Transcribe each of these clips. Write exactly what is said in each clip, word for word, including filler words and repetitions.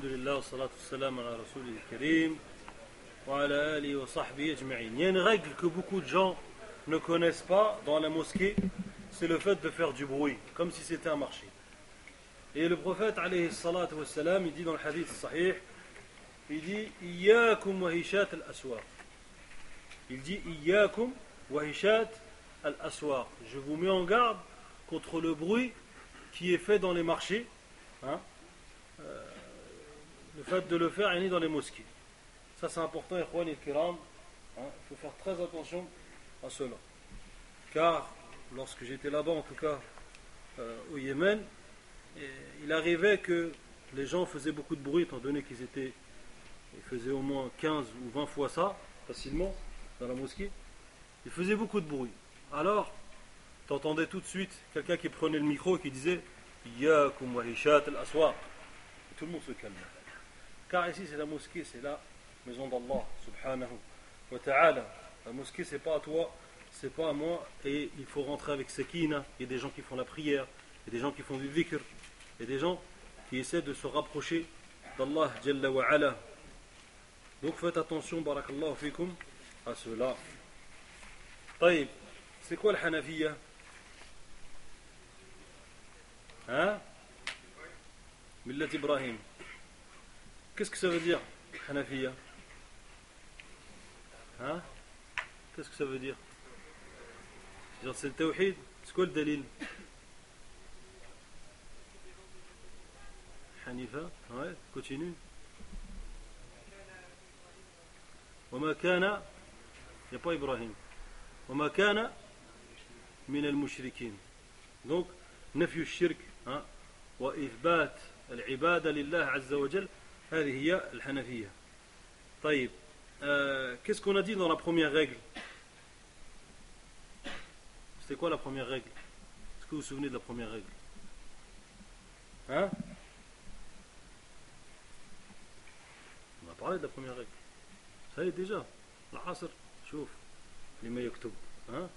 Alhamdulillah, wa salatu salam ala rasulil karim, wa ala alihi wa sahbihi ajma'in. Il y a une règle que beaucoup de gens ne connaissent pas dans la mosquée, c'est le fait de faire du bruit, comme si c'était un marché. Et le prophète, alayhi salatu wa salam, il dit dans le hadith sahih, il dit Iyyakum wa hishat al-aswaq. Il dit Iyyakum wa hishat al-aswaq. Je vous mets en garde contre le bruit qui est fait dans les marchés, hein, euh, le fait de le faire est né dans les mosquées. Ça c'est important, ikhwan et kiram, hein, il faut faire très attention à cela. Car lorsque j'étais là-bas, en tout cas euh, au Yémen, et il arrivait que les gens faisaient beaucoup de bruit, étant donné qu'ils étaient, ils faisaient au moins quinze ou vingt fois ça, facilement, dans la mosquée. Ils faisaient beaucoup de bruit. Alors, tu entendais tout de suite quelqu'un qui prenait le micro et qui disait Iyyakum wa hishat al-aswaq. Tout le monde se calme. Car ici c'est la mosquée, c'est la maison d'Allah subhanahu wa ta'ala. La mosquée c'est pas à toi, c'est pas à moi, et il faut rentrer avec sakina. Il y a des gens qui font la prière, il y a des gens qui font du dhikr, il y a des gens qui essaient de se rapprocher d'Allah jalla wa ala. Donc faites attention, barakallahu fikum, à cela. Taïb, c'est quoi le Hanafiya? Hein? Millat Ibrahim. Qu'est-ce que ça veut dire, Hanafiya? Hein? Qu'est-ce que ça veut dire? Genre c'est le tawhid? C'est quoi le dalil? Hanifa? Ouais, continue. وما كان, il n'y a pas Ibrahim. وما كان من المشركين. Donc, نفي الشرك وإثبات العبادة لله عز وجل, هذه هي الحنفية. طيب, euh, qu'est-ce qu'on a dit dans la première règle? C'était quoi la première règle? Est-ce que vous vous souvenez de la première règle? Hein? On a parlé de la première règle. Ça y est déjà. العصر شوف لما يكتب. Hein?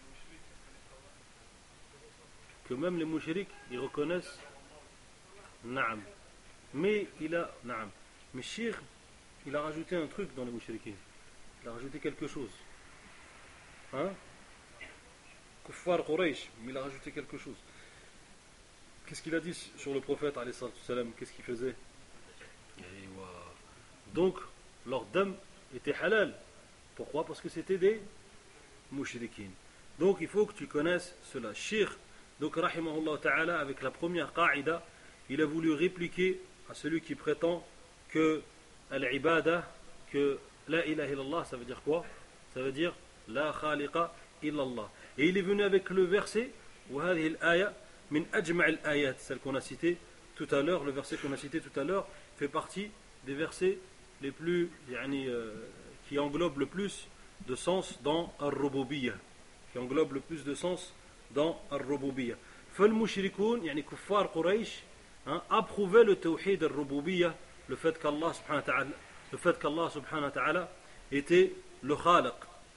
Que même les mouchriks ils reconnaissent Naam. Mais il a Naam. Mais Cheikh il a rajouté un truc dans les mouchriquins. Il a rajouté quelque chose. Hein? Kuffar Quraysh, mais il a rajouté quelque chose. Qu'est-ce qu'il a dit sur le prophète alayhi salam? Qu'est-ce qu'il faisait? Donc leur dam était halal. Pourquoi? Parce que c'était des mouchriquins. Donc il faut que tu connaisses cela. Cheikh, donc rahimahullah ta'ala, avec la première qa'ida, il a voulu répliquer à celui qui prétend que al-ibada, que la ilaha illallah, ça veut dire quoi? Ça veut dire la khaliqa illallah. Et il est venu avec le verset wa hadhihi al-aya min ajma' al-ayat, celle qu'on a citée tout à l'heure. Le verset qu'on a cité tout à l'heure fait partie des versets les plus yani, euh, qui englobent le plus de sens dans al-rububiyyah, qui englobe le plus de sens dans al-rububiyyah. Fal-mushrikoun, yani kuffar Quraysh, hein, approuvaient le tawhid al-rububiyyah, le fait qu'Allah subhanahu wa ta'ala, le fait qu'Allah subhanahu wa ta'ala était le khaliq.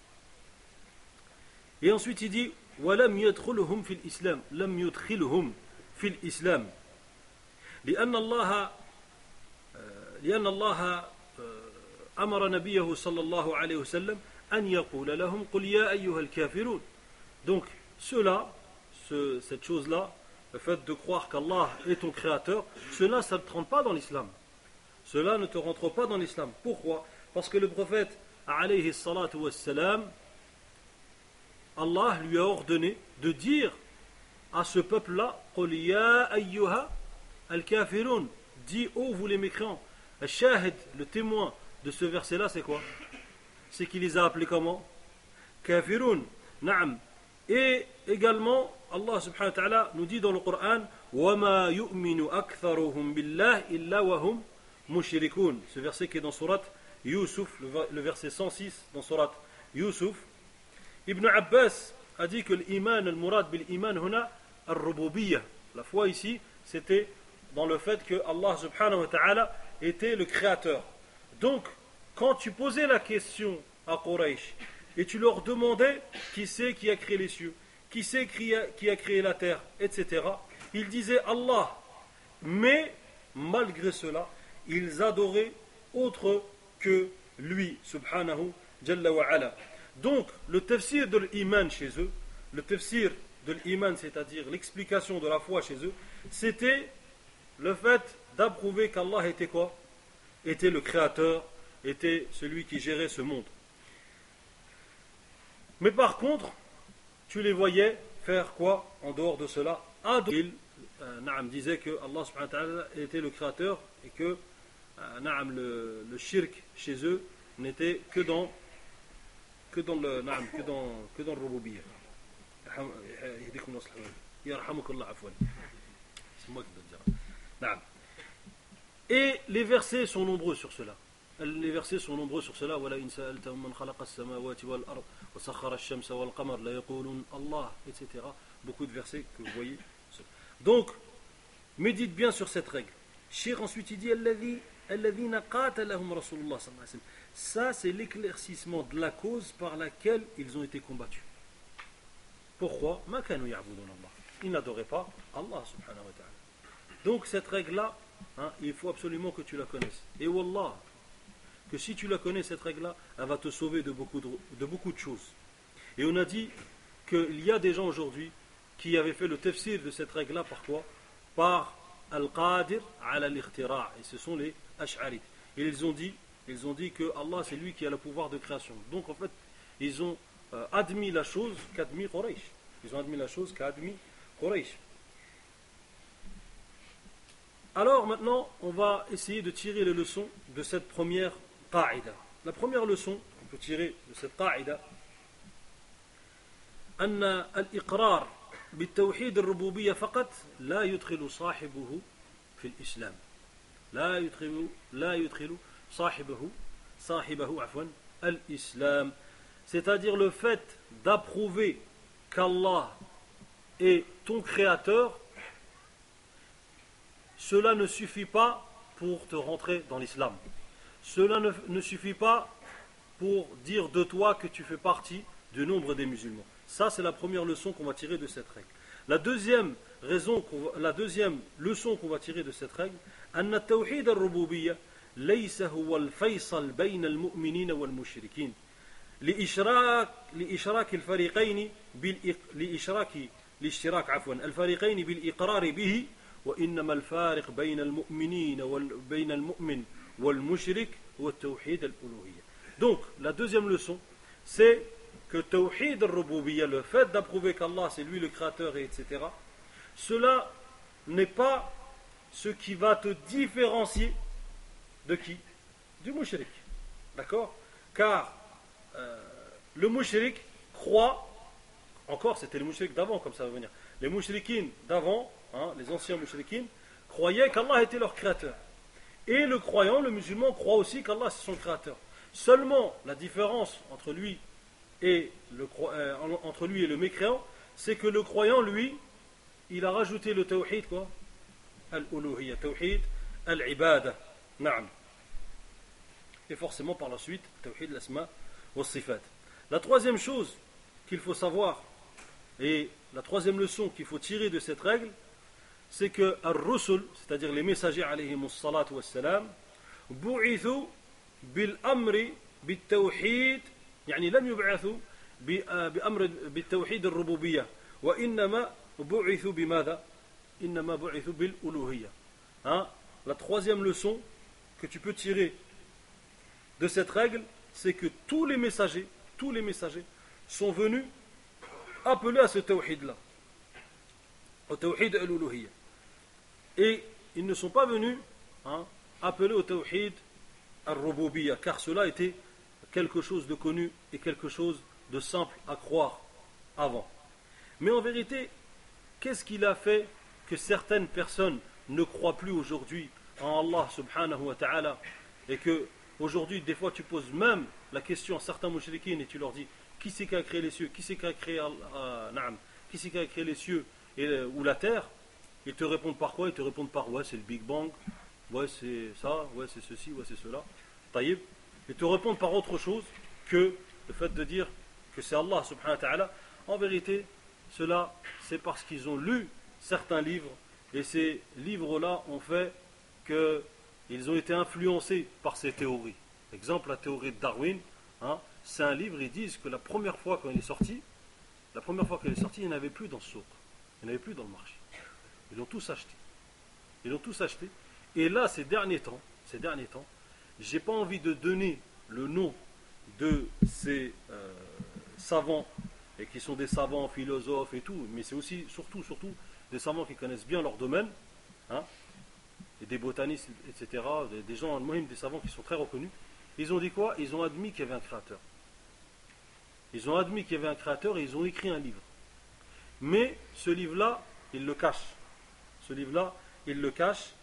Et ensuite il dit وَلَمْ يَدْخُلْهُمْ فِي الْإِسْلَامِ لَمْ يُدْخِلْهُمْ فِي الْإِسْلَامِ لأن الله لأن الله أمر نبيه صلى الله عليه وسلم أن يقول لهم قل يا أيها الكافرون. Donc cela, ce, cette chose-là, le fait de croire qu'Allah est ton créateur, cela ça ne te rentre pas dans l'islam. Cela ne te rentre pas dans l'islam. Pourquoi? Parce que le prophète alayhi salatu wassalam, Allah lui a ordonné de dire à ce peuple-là قل يا أيها الكافرون, dis ô vous les mécréants. Al-Shahid, le témoin de ce verset-là, c'est quoi? C'est qu'il les a appelés comment? Kafirun. Naam. Et également, Allah subhanahu wa ta'ala nous dit dans le Coran وَمَا يُؤْمِنُ أَكْثَرُهُمْ بِاللَّهِ إِلَّا وَهُمْ مُشْرِكُونَ. Ce verset qui est dans Surat Yusuf, le verset cent six dans Surat Yusuf. Ibn Abbas a dit que l'iman, le murad bil iman huna al-rububiyyah. La foi ici, c'était dans le fait que Allah subhanahu wa ta'ala était le créateur. Donc, quand tu posais la question à Quraysh et tu leur demandais qui c'est qui a créé les cieux, qui c'est qui a, qui a créé la terre, et cetera, ils disaient Allah. Mais, malgré cela, ils adoraient autre que lui, subhanahu jalla wa ala. Donc, le tafsir de l'iman chez eux, le tafsir de l'iman, c'est-à-dire l'explication de la foi chez eux, c'était le fait d'approuver qu'Allah était quoi? Était le créateur, était celui qui gérait ce monde. Mais par contre, tu les voyais faire quoi en dehors de cela? Ils euh, Naam disait que Allah subhanahu wa ta'ala était le créateur et que euh, Naam, le, le shirk chez eux n'était que dans que dans le Naam, que dans que dans le rububiyya. C'est moi qui dois dire. Naam. Et les versets sont nombreux sur cela. Les versets sont nombreux sur cela. وَلَئِنْ سَأَلْتَهُمْ مَنْ خَلَقَ السَّمَاوَاتِ وَالْأَرْضِ وَسَخَّرَ الشَّمْسَ وَالْقَمَرَ لَيَقُولُنَّ اللَّهُ, et cetera. Beaucoup de versets que vous voyez. Donc, médite bien sur cette règle. Cheikh ensuite il dit الَّذِينَ قَاتَلَهُمْ رَسُولُ اللَّهِ صلى الله عليه وسلم. Ça, c'est l'éclaircissement de la cause par laquelle ils ont été combattus. Pourquoi? مَا كَانُوا يَعْبُدُونَ اللَّهِ. Ils n'adoraient pas Allah subhanahu wa ta'ala. Donc, cette règle-là, hein, il faut absolument que tu la connaisses. Et wallah, que si tu la connais, cette règle-là, elle va te sauver de beaucoup de, de beaucoup de choses. Et on a dit qu'il y a des gens aujourd'hui qui avaient fait le tafsir de cette règle-là par quoi? Par Al-Qadir ala al-Ikhtira'. Et ce sont les Ash'arites. Et ils ont dit, ils ont dit que Allah c'est lui qui a le pouvoir de création. Donc en fait, ils ont euh, admis la chose qu'admis Quraysh. Ils ont admis la chose qu'admis Quraysh. Alors maintenant, on va essayer de tirer les leçons de cette première qa'ida. La première leçon qu'on peut tirer de cette qa'ida, أن الإقرار بالتوحيد الربوبية فقط لا يدخل صاحبه في الإسلام. لا يدخل لا يدخل صاحبه صاحبه عفوا الإسلام. C'est-à-dire le fait d'approuver qu'Allah est ton créateur, cela ne suffit pas pour te rentrer dans l'islam. Cela ne, ne suffit pas pour dire de toi que tu fais partie du nombre des musulmans. Ça, c'est la première leçon qu'on va tirer de cette règle. La deuxième, raison qu'on va, la deuxième leçon qu'on va tirer de cette règle, أن التوحيد الربوبية ليس هو الفيصل بين المؤمنين والمشركين لإشراك لإشراك الفريقين لإشراك الاشتراك عفوا الفريقين بالإقرار به وإنما الفارق بين المؤمنين وبين المؤمن والمشرك هو التوحيد الألوهية. Donc, la deuxième leçon, c'est que Tawhid al-Rububiyya, le fait d'approuver qu'Allah c'est lui le créateur et etc., cela n'est pas ce qui va te différencier de qui? Du mushrik. D'accord? Car euh, le mushrik croit, encore c'était les mushriks d'avant comme ça va venir, les mushrikines d'avant, hein, les anciens mushrikines, croyaient qu'Allah était leur créateur. Et le croyant, le musulman, croit aussi qu'Allah c'est son créateur. Seulement la différence entre lui et le, euh, entre lui et le mécréant, c'est que le croyant, lui, il a rajouté le tawhid quoi? Al-uluhiyya, tawhid al-ibada. Na'am. Et forcément par la suite, tawhid l'asma wa sifat. La troisième chose qu'il faut savoir, et la troisième leçon qu'il faut tirer de cette règle, c'est que ar-rusul, c'est-à-dire les messagers alayhimus salatu wassalam, bu'ithu bil amri bit tawhid, يعني لم يبعثوا بأمر بالتوحيد الربوبية وإنما بعثوا بماذا؟ إنما بعثوا بالألوهية. Hein? La troisième leçon que tu peux tirer de cette règle, c'est que tous les messagers, tous les messagers sont venus appeler à ce tawhid-là, au tawhid al-uluhiyya. Et ils ne sont pas venus hein, appeler au tawhid al-rububiyya, car cela était quelque chose de connu et quelque chose de simple à croire avant. Mais en vérité, qu'est-ce qu'il a fait que certaines personnes ne croient plus aujourd'hui en Allah subhanahu wa ta'ala, et que aujourd'hui des fois tu poses même la question à certains mushrikines et tu leur dis qui c'est qui a créé les cieux, qui c'est qui a créé euh, naam, qui c'est qui a créé les cieux et, euh, ou la terre, ils te répondent par quoi? Ils te répondent par ouais c'est le Big Bang, ouais c'est ça, ouais c'est ceci, ouais c'est cela. Taïb. Et te répondre par autre chose que le fait de dire que c'est Allah subhanahu wa ta'ala. En vérité, cela c'est parce qu'ils ont lu certains livres et ces livres-là ont fait qu'ils ils ont été influencés par ces théories. Exemple, la théorie de Darwin, hein, c'est un livre, ils disent que la première fois quand il est sorti, la première fois qu'il est sorti, il n'y en avait plus dans ce souk, il n'y en avait plus dans le marché. Ils l'ont tous acheté. Ils l'ont tous acheté. Et là, ces derniers temps, ces derniers temps, j'ai pas envie de donner le nom de ces euh, savants, et qui sont des savants, philosophes et tout, mais c'est aussi, surtout, surtout, des savants qui connaissent bien leur domaine, hein, et des botanistes, et cetera, des, des gens, même des savants qui sont très reconnus. Ils ont dit quoi? Ils ont admis qu'il y avait un créateur. Ils ont admis qu'il y avait un créateur et ils ont écrit un livre. Mais ce livre-là, ils le cachent. Ce livre-là, ils le cachent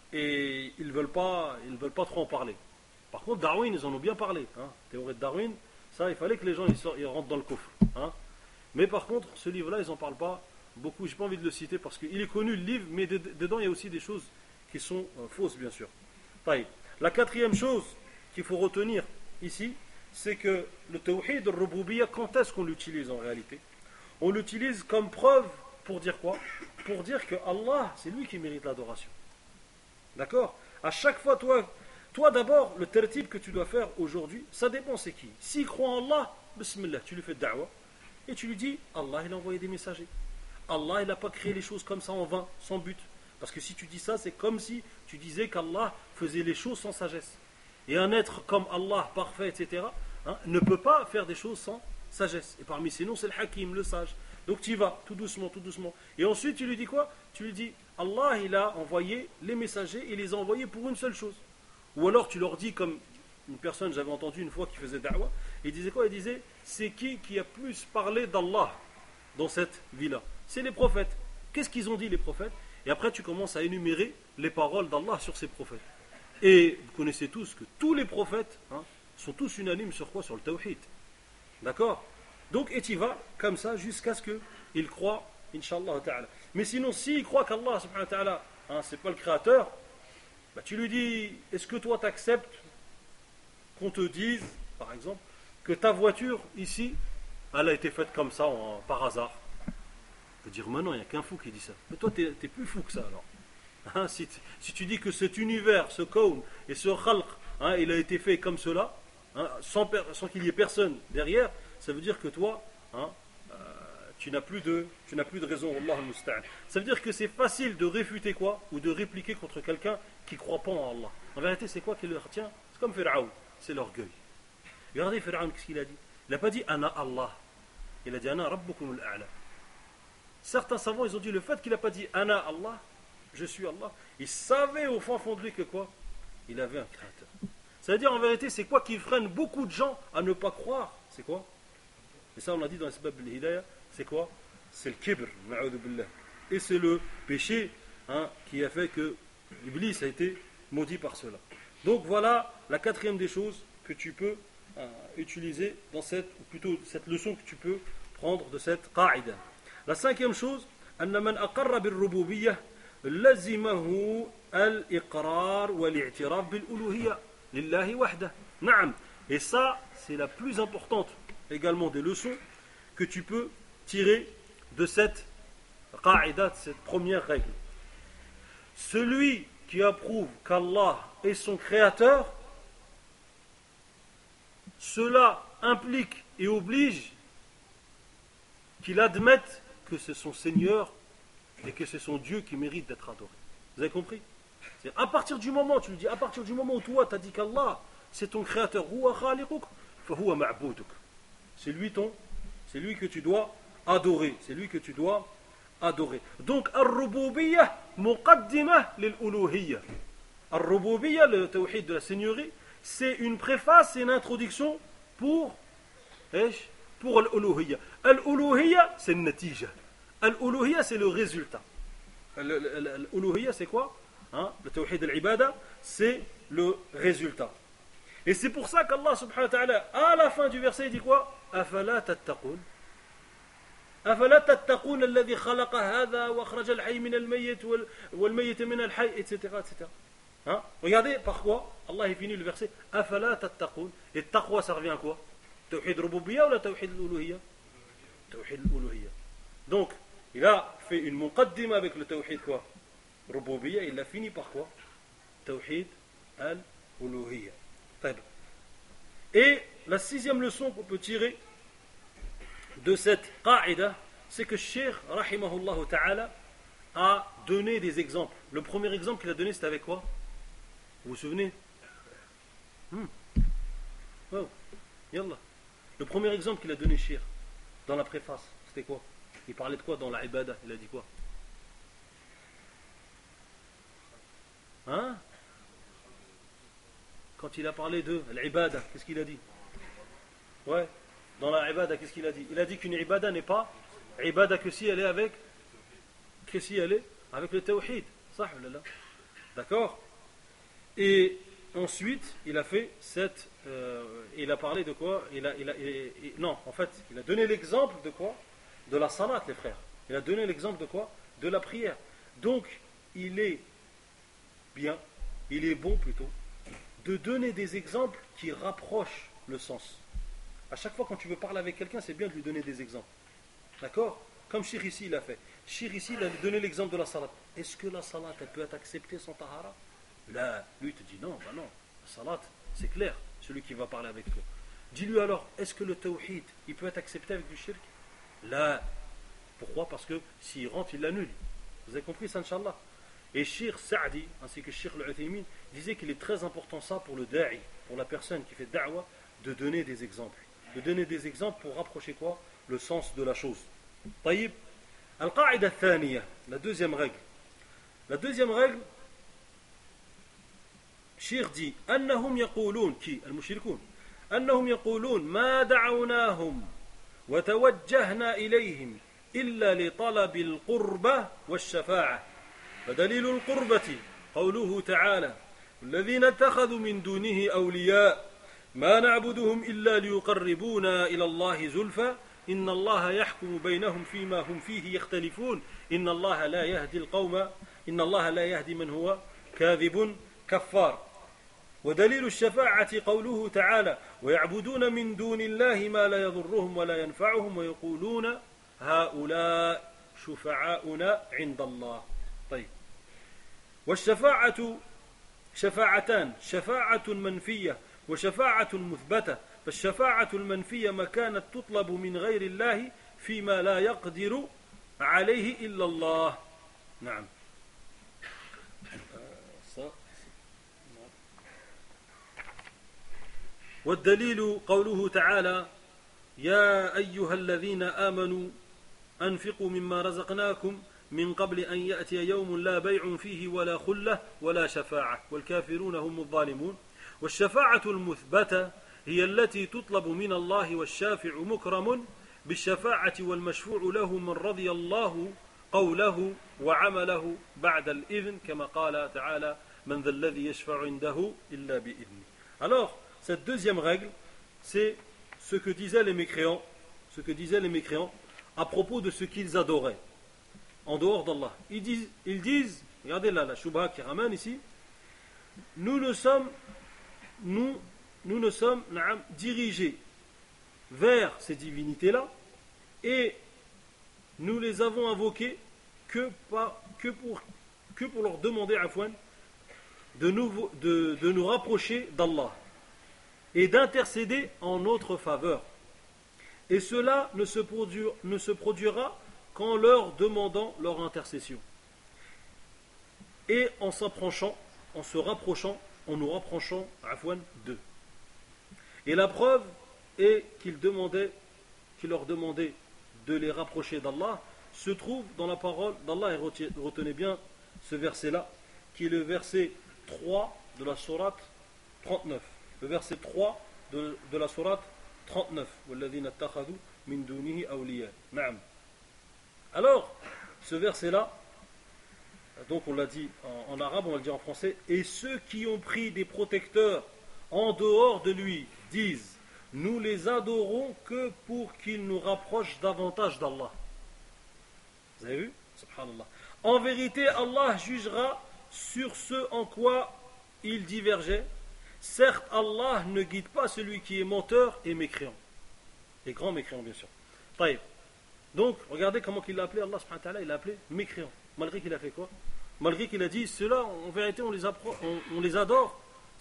et ils ne veulent pas, ils veulent pas trop en parler. Par contre, Darwin, ils en ont bien parlé. Hein. Théorie de Darwin, ça, il fallait que les gens ils sortent, ils rentrent dans le coffre. Hein. Mais par contre, ce livre-là, ils n'en parlent pas beaucoup. Je n'ai pas envie de le citer parce qu'il est connu, le livre, mais de, dedans, il y a aussi des choses qui sont euh, fausses, bien sûr. Taï. La quatrième chose qu'il faut retenir ici, c'est que le tawhid al-rububiyya, quand est-ce qu'on l'utilise en réalité? On l'utilise comme preuve pour dire quoi? Pour dire que Allah, c'est lui qui mérite l'adoration. D'accord? À chaque fois, toi, toi d'abord, le tertib que tu dois faire aujourd'hui, ça dépend c'est qui. S'il croit en Allah, bismillah, tu lui fais da'wa, et tu lui dis, Allah, il a envoyé des messagers. Allah, il n'a pas créé les choses comme ça en vain, sans but. Parce que si tu dis ça, c'est comme si tu disais qu'Allah faisait les choses sans sagesse. Et un être comme Allah, parfait, et cetera, hein, ne peut pas faire des choses sans sagesse. Et parmi ces noms, c'est le Hakim, le sage. Donc tu y vas, tout doucement, tout doucement. Et ensuite, tu lui dis quoi? Tu lui dis, Allah, il a envoyé les messagers, il les a envoyés pour une seule chose. Ou alors tu leur dis, comme une personne, j'avais entendu une fois qui faisait da'wa, il disait quoi? Il disait, c'est qui qui a plus parlé d'Allah dans cette vie-là? C'est les prophètes. Qu'est-ce qu'ils ont dit, les prophètes? Et après, tu commences à énumérer les paroles d'Allah sur ces prophètes. Et vous connaissez tous que tous les prophètes hein, sont tous unanimes sur quoi? Sur le tawhid. D'accord? Donc, et tu vas comme ça jusqu'à ce qu'il croit, Inch'Allah ta'ala. Mais sinon, s'il croit qu'Allah, subhanahu wa ta'ala, hein, c'est pas le créateur, bah, tu lui dis, est-ce que toi t'acceptes qu'on te dise, par exemple, que ta voiture, ici, elle a été faite comme ça, en, par hasard? Je peux dire, mais non, il n'y a qu'un fou qui dit ça. Mais toi, tu es plus fou que ça, alors. Hein, si, si tu dis que cet univers, ce kawn et ce khalq, hein, il a été fait comme cela, hein, sans, sans qu'il y ait personne derrière, ça veut dire que toi, hein, euh, tu n'as plus de, tu n'as plus de raison. Allah al-musta'an. Ça veut dire que c'est facile de réfuter quoi? Ou de répliquer contre quelqu'un qui ne croit pas en Allah. En vérité, c'est quoi qui le retient? C'est comme Pharaon, c'est l'orgueil. Regardez Pharaon, qu'est-ce qu'il a dit? Il n'a pas dit Ana Allah. Il a dit Ana Rabbukum al-A'la. Certains savants, ils ont dit le fait qu'il n'a pas dit Ana Allah, je suis Allah, il savait au fond fond de lui que quoi? Il avait un créateur. C'est-à-dire en vérité, c'est quoi qui freine beaucoup de gens à ne pas croire? C'est quoi? Et ça on l'a dit dans l'Asbab al-Hidayah, c'est quoi? C'est le kibr, na'udhu billah. Et c'est le péché hein, qui a fait que l'Iblis a été maudit par cela. Donc voilà la quatrième des choses que tu peux euh, utiliser dans cette, ou plutôt cette leçon que tu peux prendre de cette qa'ida. La cinquième chose, أن من أقر بالربوبية لزمه الإقرار والاعتراف بالألوهية لله وحده. نعم. Et ça, c'est la plus importante également des leçons que tu peux tirer de cette qa'ida, de cette première règle. Celui qui approuve qu'Allah est son créateur, cela implique et oblige qu'il admette que c'est son Seigneur et que c'est son Dieu qui mérite d'être adoré. Vous avez compris? C'est à partir du moment, tu lui dis, à partir du moment où toi tu as dit qu'Allah c'est ton créateur, c'est lui ton, c'est lui que tu dois adorer, c'est lui que tu dois adorer. Donc ar-rububiyyah muqaddimah lil-uluhiyyah. Ar-rububiyyah, le tawhid de la seigneurie, c'est une préface et une introduction pour pour l'uluhiyyah. Al-uluhiyyah, c'est une natija. Al-uluhiyyah, c'est le résultat. Al-uluhiyyah, c'est quoi? Hein? Le tawhid al-ibada, c'est le résultat. Et c'est pour ça qu'Allah subhanahu wa ta'ala, à la fin du verset, il dit quoi? Afala tattaqun. Afala tattaqun alladhi khalaqa hadha wa akhraja al-hayy min al-mayyit wal-mayyit min al-hayy, et cetera, et cetera. Hein? Regardez par quoi Allah il finit le verset. Afala tattaqun. Et taqwa, ça revient à quoi? Tawhid rububiyya ou la tawhid al-uluhiyya? Tawhid al-uluhiyya. Donc, il a fait une muqaddima avec le tawhid quoi? Rububiyya, il a fini par quoi? Tawhid al-uluhiyya. Et la sixième leçon qu'on peut tirer de cette qa'ida, c'est que Cheikh rahimahullah ta'ala a donné des exemples. Le premier exemple qu'il a donné, c'était avec quoi? Vous vous souvenez? hmm. oh. Yallah. Le premier exemple qu'il a donné Cheikh dans la préface, c'était quoi? Il parlait de quoi dans la ibada? Il a dit quoi? Hein? Quand il a parlé de l'ibada, qu'est-ce qu'il a dit? Ouais, dans la ibada, qu'est-ce qu'il a dit? Il a dit qu'une ibada n'est pas ibada que si elle est avec que si elle est avec le tawhid. D'accord? Et ensuite, il a fait cette euh, il a parlé de quoi? il a, il a, il, il, non, en fait, il a donné l'exemple de quoi? De la salat, les frères. Il a donné l'exemple de quoi? De la prière. Donc, il est bien, il est bon plutôt, de donner des exemples qui rapprochent le sens. À chaque fois quand tu veux parler avec quelqu'un, c'est bien de lui donner des exemples. D'accord? Comme Cheikh ici il a fait. Cheikh ici il a donné l'exemple de la salat. Est-ce que la salat elle peut être acceptée sans tahara? Là, lui il te dit non, bah non. La salat, c'est clair, celui qui va parler avec toi. Dis-lui alors, est-ce que le tawhid il peut être accepté avec du shirk? Là, pourquoi? Parce que s'il rentre, il l'annule. Vous avez compris ça, Inch'Allah? Et Cheikh Saadi, ainsi que Cheikh Al-Uthaymin, disait qu'il est très important ça pour le da'i, pour la personne qui fait da'wa, de donner des exemples. De donner des exemples pour rapprocher quoi? Le sens de la chose. Taïb. Al-Qa'ida Thaniya, la deuxième règle. La deuxième règle, Cheikh dit, Annahum yaqouloun, qui? Al-Mushrikoun. Annahum yaqouloun, ma da'awnahum, wa tawajjahna ilayhim, illa li talabi al-qurba wa al-shafa'a. فدليل القربة قوله تعالى الذين اتخذوا من دونه أولياء ما نعبدهم إلا ليقربونا إلى الله زلفى إن الله يحكم بينهم فيما هم فيه يختلفون إن الله لا يهدي القوم إن الله لا يهدي من هو كاذب كفار ودليل الشفاعة قوله تعالى ويعبدون من دون الله ما لا يضرهم ولا ينفعهم ويقولون هؤلاء شفعاؤنا عند الله. طيب. والشفاعة شفاعتان شفاعة منفية وشفاعة مثبتة فالشفاعة المنفية ما كانت تطلب من غير الله فيما لا يقدر عليه إلا الله. نعم. والدليل قوله تعالى يا أيها الذين آمنوا أنفقوا مما رزقناكم من قبل أن يأتي يوم لا بيع فيه ولا خلة ولا شفاعة والكافرون هم الظالمون والشفاعة المثبتة هي التي تطلب من الله والشافع مكرم بالشفاعة والمشفوع له من رضي الله قوله وعمله بعد الإذن كما قال تعالى من ذا الذي يشفع عنده إلا بإذنه. Alors, cette deuxième règle, c'est ce que disaient les mécréants, ce que disaient les mécréants à propos de ce qu'ils adoraient en dehors d'Allah. Ils disent, ils disent, regardez là, la shubha qui ramène ici, nous ne sommes, nous, nous ne sommes naam, dirigés vers ces divinités-là et nous les avons invoquées que, par, que, pour, que pour leur demander afwan, de, nous, de, de nous rapprocher d'Allah et d'intercéder en notre faveur. Et cela ne se, produira, ne se produira qu'en leur demandant leur intercession. Et en s'approchant, en se rapprochant, en nous rapprochant afwan, d'eux. Et la preuve est qu'ils demandaient, qu'ils leur demandaient de les rapprocher d'Allah, se trouve dans la parole d'Allah, et retenez bien ce verset-là, qui est le verset trois de la sourate trente-neuf. Le verset trois de, de la sourate trente-neuf. وَالَّذِينَ اتَّخَذُوا مِن دُونِهِ أَوْلِيَاءَ. Naam. Alors, ce verset-là, donc on l'a dit en, en arabe, on va le dire en français, et ceux qui ont pris des protecteurs en dehors de lui disent, nous les adorons que pour qu'ils nous rapprochent davantage d'Allah. Vous avez vu? Subhanallah. En vérité, Allah jugera sur ce en quoi ils divergeaient. Certes, Allah ne guide pas celui qui est menteur et mécréant. Et grand mécréant, bien sûr. Taïb. Donc, regardez comment il l'a appelé, Allah subhanahu wa ta'ala, il l'a appelé mécréant. Malgré qu'il a fait quoi? Malgré qu'il a dit, ceux-là, en vérité, on les, appro- on, on les adore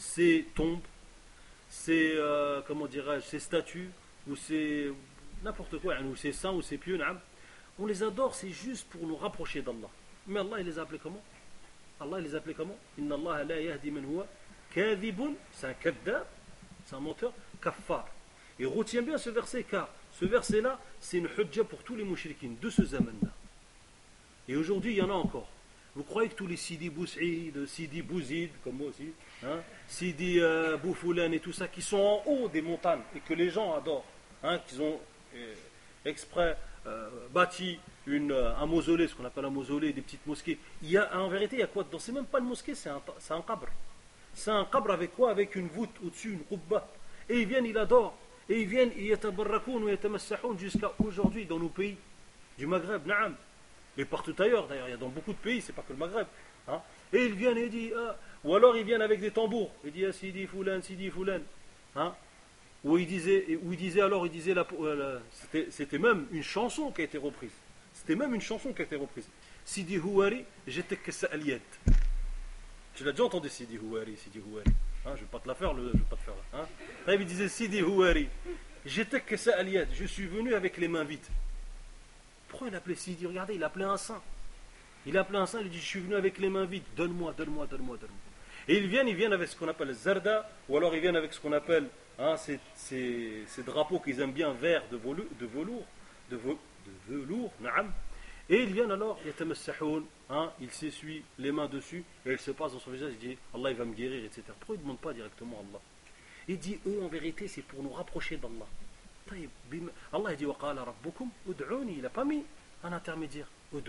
ces tombes, ces, euh, comment dirais-je, ces statues, ou ces, n'importe quoi, ou ces saints, ou ces pieux, on les adore, c'est juste pour nous rapprocher d'Allah. Mais Allah, il les a appelés comment? Allah, il les a appelés comment? Inna Allah la yahdi man huwa kadhibun, c'est un kaddab, c'est un menteur, kaffar. Et retiens bien ce verset, car ce verset-là, c'est une hujja pour tous les mouchriquines de ce zaman-là. Et aujourd'hui, il y en a encore. Vous croyez que tous les Sidi Bous'id, Sidi Bouzid, comme moi aussi, hein, Sidi euh, Boufoulan et tout ça, qui sont en haut des montagnes et que les gens adorent, hein, qu'ils ont euh, exprès euh, bâti une, euh, un mausolée, ce qu'on appelle un mausolée, des petites mosquées. Il y a, en vérité, il y a quoi dedans? C'est même pas une mosquée, c'est un, c'est un qabr. C'est un qabr avec quoi? Avec une voûte au-dessus, une qubba. Et ils viennent, ils adorent. Et ils viennent, ils yatabarrakoun ou yatamassahoun jusqu'à aujourd'hui dans nos pays du Maghreb, na'am. Et partout ailleurs, d'ailleurs, il y a dans beaucoup de pays, c'est pas que le Maghreb. Hein. Et ils viennent et ils disent, ah, ou alors ils viennent avec des tambours. Ils disent, ah, Sidi Foulan, Sidi Foulan. Hein. Ou ils disaient, ou ils disaient alors, ils disaient, la, la, c'était, c'était même une chanson qui a été reprise. C'était même une chanson qui a été reprise. Sidi Houari, j'étais que ça aliyad. Tu l'as déjà entendu, Sidi Houari, Sidi Houari. Hein, je ne vais pas te la faire, le, je vais pas te faire. Hein. Là, il disait, Sidi Houari, j'étais que ça aliyad. Je suis venu avec les mains vides. Pourquoi il appelait Sidi? Regardez, il appelait un saint. Il appelait un saint, il dit, je suis venu avec les mains vides. Donne-moi, donne-moi, donne-moi, donne-moi. Et ils viennent, ils viennent avec ce qu'on appelle le zarda, ou alors ils viennent avec ce qu'on appelle hein, ces, ces, ces drapeaux qu'ils aiment bien verts de velours, de velours, de, vo, de velours, naam. Et ils viennent alors, hein, ils s'essuient les mains dessus, et ils se passent dans son visage, il dit, Allah il va me guérir, et cetera. Pourquoi ils ne demandent pas directement à Allah? Il dit, eux en vérité, c'est pour nous rapprocher d'Allah. Allah dit, il n'a pas mis un intermédiaire.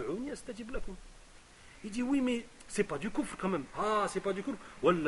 Il dit, oui, mais c'est pas du kufr quand même. Ah, c'est pas du kufr.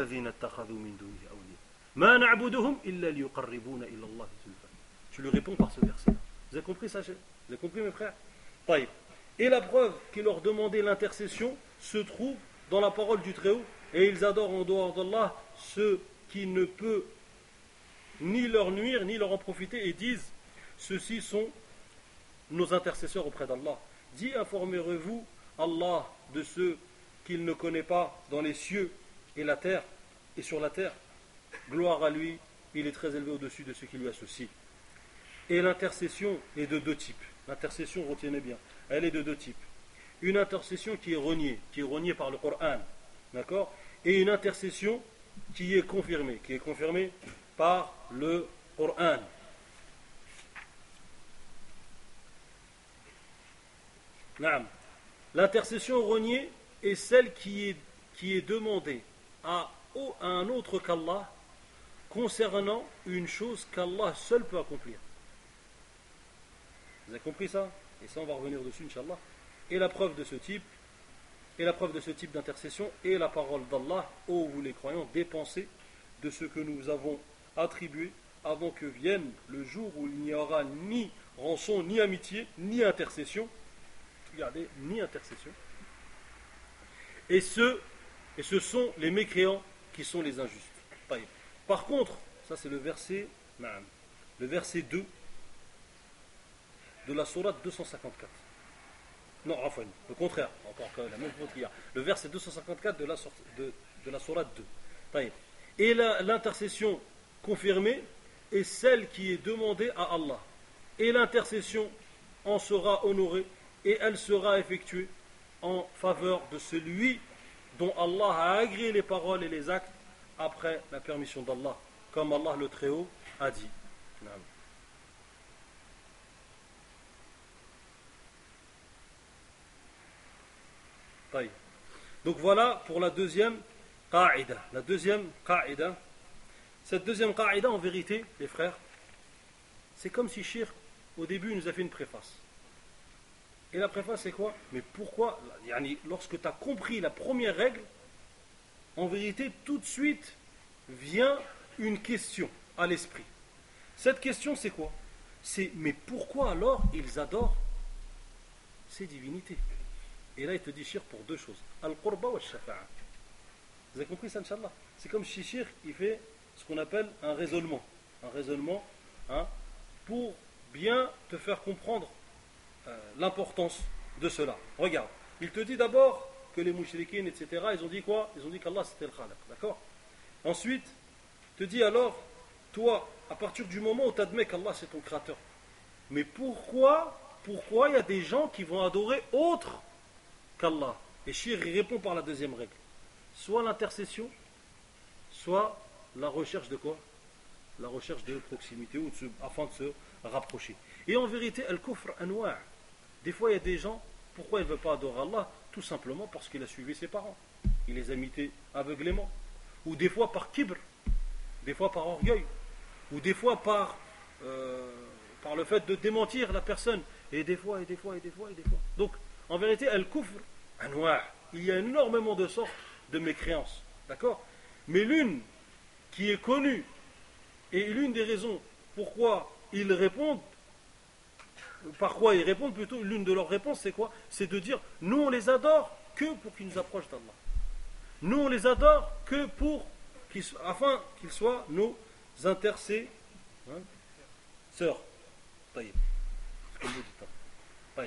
Tu lui réponds par ce verset. Vous avez compris ça? Vous avez compris, mes frères? Et la preuve qui leur demandait l'intercession se trouve dans la parole du Très-Haut. Et ils adorent en dehors d'Allah ce qui ne peut ni leur nuire, ni leur en profiter, et disent, ceux-ci sont nos intercesseurs auprès d'Allah. Dis, informerez-vous Allah de ceux qu'il ne connaît pas dans les cieux et la terre, et sur la terre. Gloire à lui, il est très élevé au-dessus de ceux qui lui associent. Et l'intercession est de deux types. L'intercession, retenez bien, elle est de deux types. Une intercession qui est reniée, qui est reniée par le Coran, d'accord? Et une intercession qui est confirmée, qui est confirmée par le Coran. L'intercession reniée est celle qui est, qui est demandée à, à un autre qu'Allah concernant une chose qu'Allah seul peut accomplir. Vous avez compris ça? Et ça on va revenir dessus, Inch'Allah. Et la preuve de ce type, et la preuve de ce type d'intercession est la parole d'Allah, ô vous les croyants, dépensez de ce que nous avons attribué avant que vienne le jour où il n'y aura ni rançon, ni amitié, ni intercession. Regardez, ni intercession. Et ce, et ce sont les mécréants qui sont les injustes. Par contre, ça c'est le verset, le verset deux de la sourate deux cent cinquante-quatre. Non, enfin, le contraire, encore la même chose qu'il y a. Le verset deux cent cinquante-quatre de la, de, de la sourate deux. Et la, l'intercession confirmée est celle qui est demandée à Allah. Et l'intercession en sera honorée et elle sera effectuée en faveur de celui dont Allah a agréé les paroles et les actes après la permission d'Allah, comme Allah le Très-Haut a dit. Donc voilà pour la deuxième qa'ida. La deuxième qa'ida. Cette deuxième qa'ida, en vérité, les frères, c'est comme si Shir, au début, nous a fait une préface. Et la préface, c'est quoi? Mais pourquoi, lorsque tu as compris la première règle, en vérité, tout de suite vient une question à l'esprit. Cette question, c'est quoi? C'est, mais pourquoi alors ils adorent ces divinités? Et là, il te dit Shir pour deux choses. Al-Qurba wa al-Shafa'a. Vous avez compris ça, Inch'Allah? C'est comme si Shir, il fait ce qu'on appelle un raisonnement. Un raisonnement hein, pour bien te faire comprendre euh, l'importance de cela. Regarde, il te dit d'abord que les mouchriquines, et cetera, ils ont dit quoi? Ils ont dit qu'Allah c'était le Khalaq, d'accord? Ensuite, te dit alors, toi, à partir du moment où tu admets qu'Allah c'est ton créateur, mais pourquoi, pourquoi il y a des gens qui vont adorer autre qu'Allah? Et Shir répond par la deuxième règle. Soit l'intercession, soit la recherche de quoi? La recherche de proximité ou de se, afin de se rapprocher. Et en vérité, al-kufr anwa'. Des fois, il y a des gens, pourquoi ils ne veulent pas adorer Allah? Tout simplement parce qu'il a suivi ses parents. Il les a imités aveuglément. Ou des fois par kibr, des fois par orgueil, ou des fois par, euh, par le fait de démentir la personne. Et des fois, et des fois, et des fois, et des fois. Donc, en vérité, al-kufr anwa'. Il y a énormément de sortes de mécréances. D'accord? Mais l'une qui est connue, et l'une des raisons pourquoi ils répondent, par quoi ils répondent plutôt, l'une de leurs réponses c'est quoi? C'est de dire, nous on les adore que pour qu'ils nous approchent d'Allah. Nous on les adore que pour qu'ils, afin qu'ils soient nos intercesseurs. Hein? Sœurs. Taïb. C'est comme vous dites. Hein? Taïb.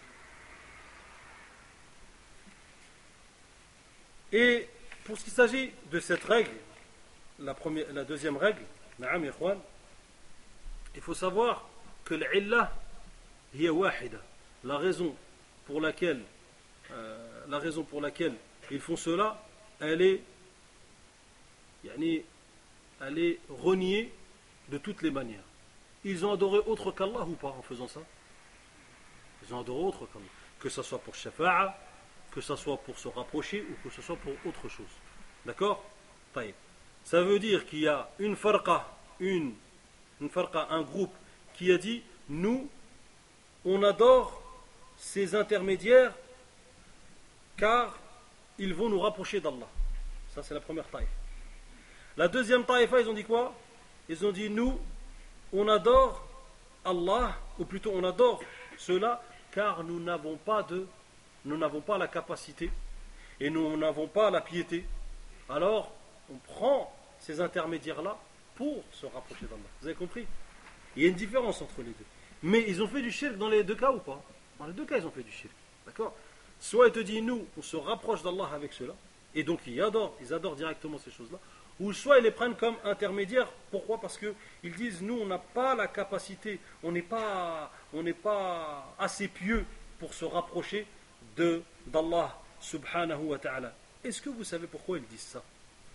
Et pour ce qui s'agit de cette règle, la, première, la deuxième règle, na'am ikhwan, il faut savoir que l'illah hiya wahida, la raison pour laquelle euh, la raison pour laquelle ils font cela, elle est yani, elle est reniée de toutes les manières. Ils ont adoré autre qu'Allah ou pas en faisant ça? Ils ont adoré autre qu'Allah, que ce soit pour shafa'a, que ce soit pour se rapprocher ou que ce soit pour autre chose. D'accord? Taïb. Ça veut dire qu'il y a une farqa, une, une farqa, un groupe qui a dit, nous, on adore ces intermédiaires car ils vont nous rapprocher d'Allah. Ça c'est la première taïfa. La deuxième taïfa, ils ont dit quoi? Ils ont dit, nous, on adore Allah, ou plutôt on adore cela car nous n'avons pas de, nous n'avons pas la capacité et nous n'avons pas la piété. Alors, on prend ces intermédiaires-là pour se rapprocher d'Allah. Vous avez compris? Il y a une différence entre les deux. Mais ils ont fait du shirk dans les deux cas ou pas? Dans les deux cas, ils ont fait du shirk. D'accord? Soit il te dit, nous, on se rapproche d'Allah avec cela, et donc ils adorent, ils adorent directement ces choses-là, ou soit ils les prennent comme intermédiaires. Pourquoi? Parce qu'ils disent, nous, on n'a pas la capacité, on n'est pas, on n'est pas assez pieux pour se rapprocher de, d'Allah subhanahu wa ta'ala. Est-ce que vous savez pourquoi ils disent ça?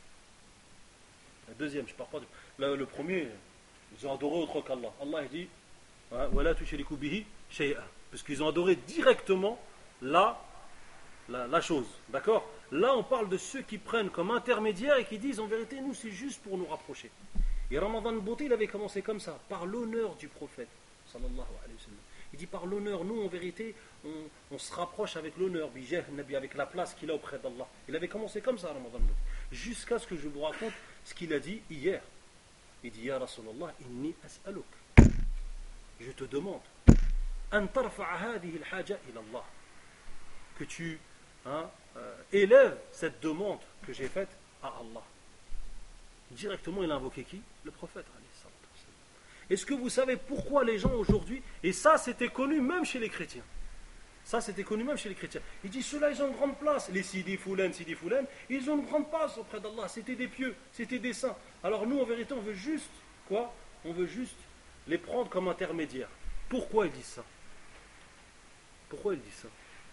La deuxième, je ne parle pas du... Le, le premier, ils ont adoré autre qu'Allah. Allah il dit وَلَا تُشْرِكُوا بِهِ شَيْئًا, parce qu'ils ont adoré directement la, la, la chose. D'accord? Là, on parle de ceux qui prennent comme intermédiaires et qui disent en vérité, nous, c'est juste pour nous rapprocher. Et Ramadan al-Bouti, il avait commencé comme ça, par l'honneur du prophète. Sallallahu alayhi wa sallam. Il dit par l'honneur, nous, en vérité, on, on se rapproche avec l'honneur, avec la place qu'il a auprès d'Allah. Il avait commencé comme ça, Ramadan al-Bouti. Jusqu'à ce que je vous raconte ce qu'il a dit hier. Il dit, Ya Rasulallah, inni as'aluk. Je te demande, an tarfa'a hadhihi al-haja ila Allah. Que tu hein, euh, élèves cette demande que j'ai faite à Allah. Directement, il a invoqué qui? Le prophète. Est-ce que vous savez pourquoi les gens aujourd'hui, et ça c'était connu même chez les chrétiens, ça c'était connu même chez les chrétiens, il dit ceux-là ils ont une grande place, les Sidi Foulen, Sidi Foulen, ils ont une grande place auprès d'Allah, c'était des pieux, c'était des saints. Alors nous en vérité on veut juste, quoi? On veut juste les prendre comme intermédiaires. Pourquoi ils disent ça? Pourquoi ils disent ça?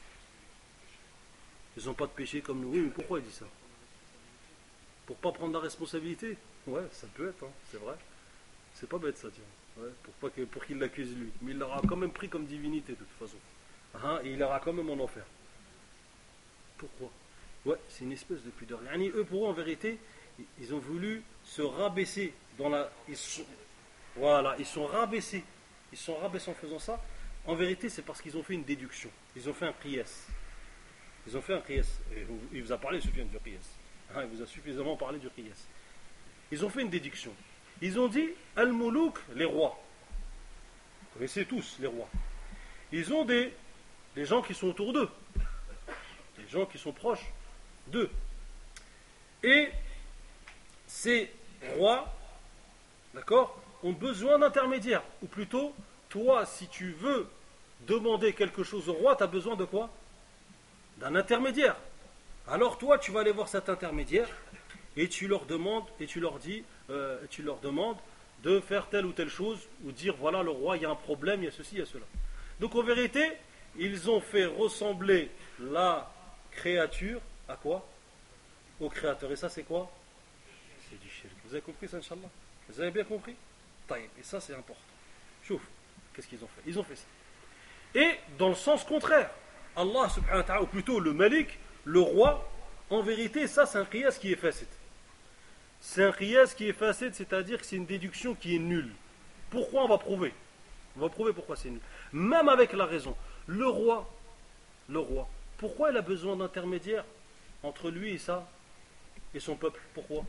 Ils n'ont pas de péché comme nous. Oui, mais pourquoi ils disent ça? Pour pas prendre la responsabilité? Ouais, ça peut être, hein, c'est vrai. C'est pas bête ça, tiens. Ouais, pour pas que, pour qu'il l'accuse lui. Mais il l'aura quand même pris comme divinité de toute façon. Hein, et il ira quand même en enfer. Pourquoi? Ouais, c'est une espèce de pudeur. Yani, eux, pour eux, en vérité, ils ont voulu se rabaisser dans la. Ils sont, voilà, ils sont rabaissés. Ils sont rabaissés en faisant ça. En vérité, c'est parce qu'ils ont fait une déduction. Ils ont fait un qiyas. Ils ont fait un qiyas. Et il vous a parlé, Soufiane, du qiyas. Hein, il vous a suffisamment parlé du qiyas. Ils ont fait une déduction. Ils ont dit Al-Moulouk, les rois. Vous connaissez tous les rois. Ils ont des, des gens qui sont autour d'eux. Des gens qui sont proches d'eux. Et ces rois, d'accord, ont besoin d'intermédiaires. Ou plutôt, toi, si tu veux demander quelque chose au roi, tu as besoin de quoi? D'un intermédiaire. Alors toi, tu vas aller voir cet intermédiaire et tu leur demandes, et tu leur dis, euh, tu leur demandes de faire telle ou telle chose, ou dire voilà le roi, il y a un problème, il y a ceci, il y a cela. Donc en vérité, ils ont fait ressembler la créature à quoi? Au créateur. Et ça c'est quoi? C'est du shirk. Vous avez compris ça, Inch'Allah? Vous avez bien compris? Taïb. Et ça c'est important. Chouf, qu'est-ce qu'ils ont fait? Ils ont fait ça. Et dans le sens contraire, Allah subhanahu wa ta'ala, ou plutôt le Malik, le roi, en vérité, ça c'est un qiyas qui est facile. C'est un qiyas qui est facile, c'est-à-dire que c'est une déduction qui est nulle. Pourquoi on va prouver? On va prouver pourquoi c'est nul. Même avec la raison. Le roi, le roi, pourquoi il a besoin d'intermédiaires entre lui et ça, et son peuple? Pourquoi?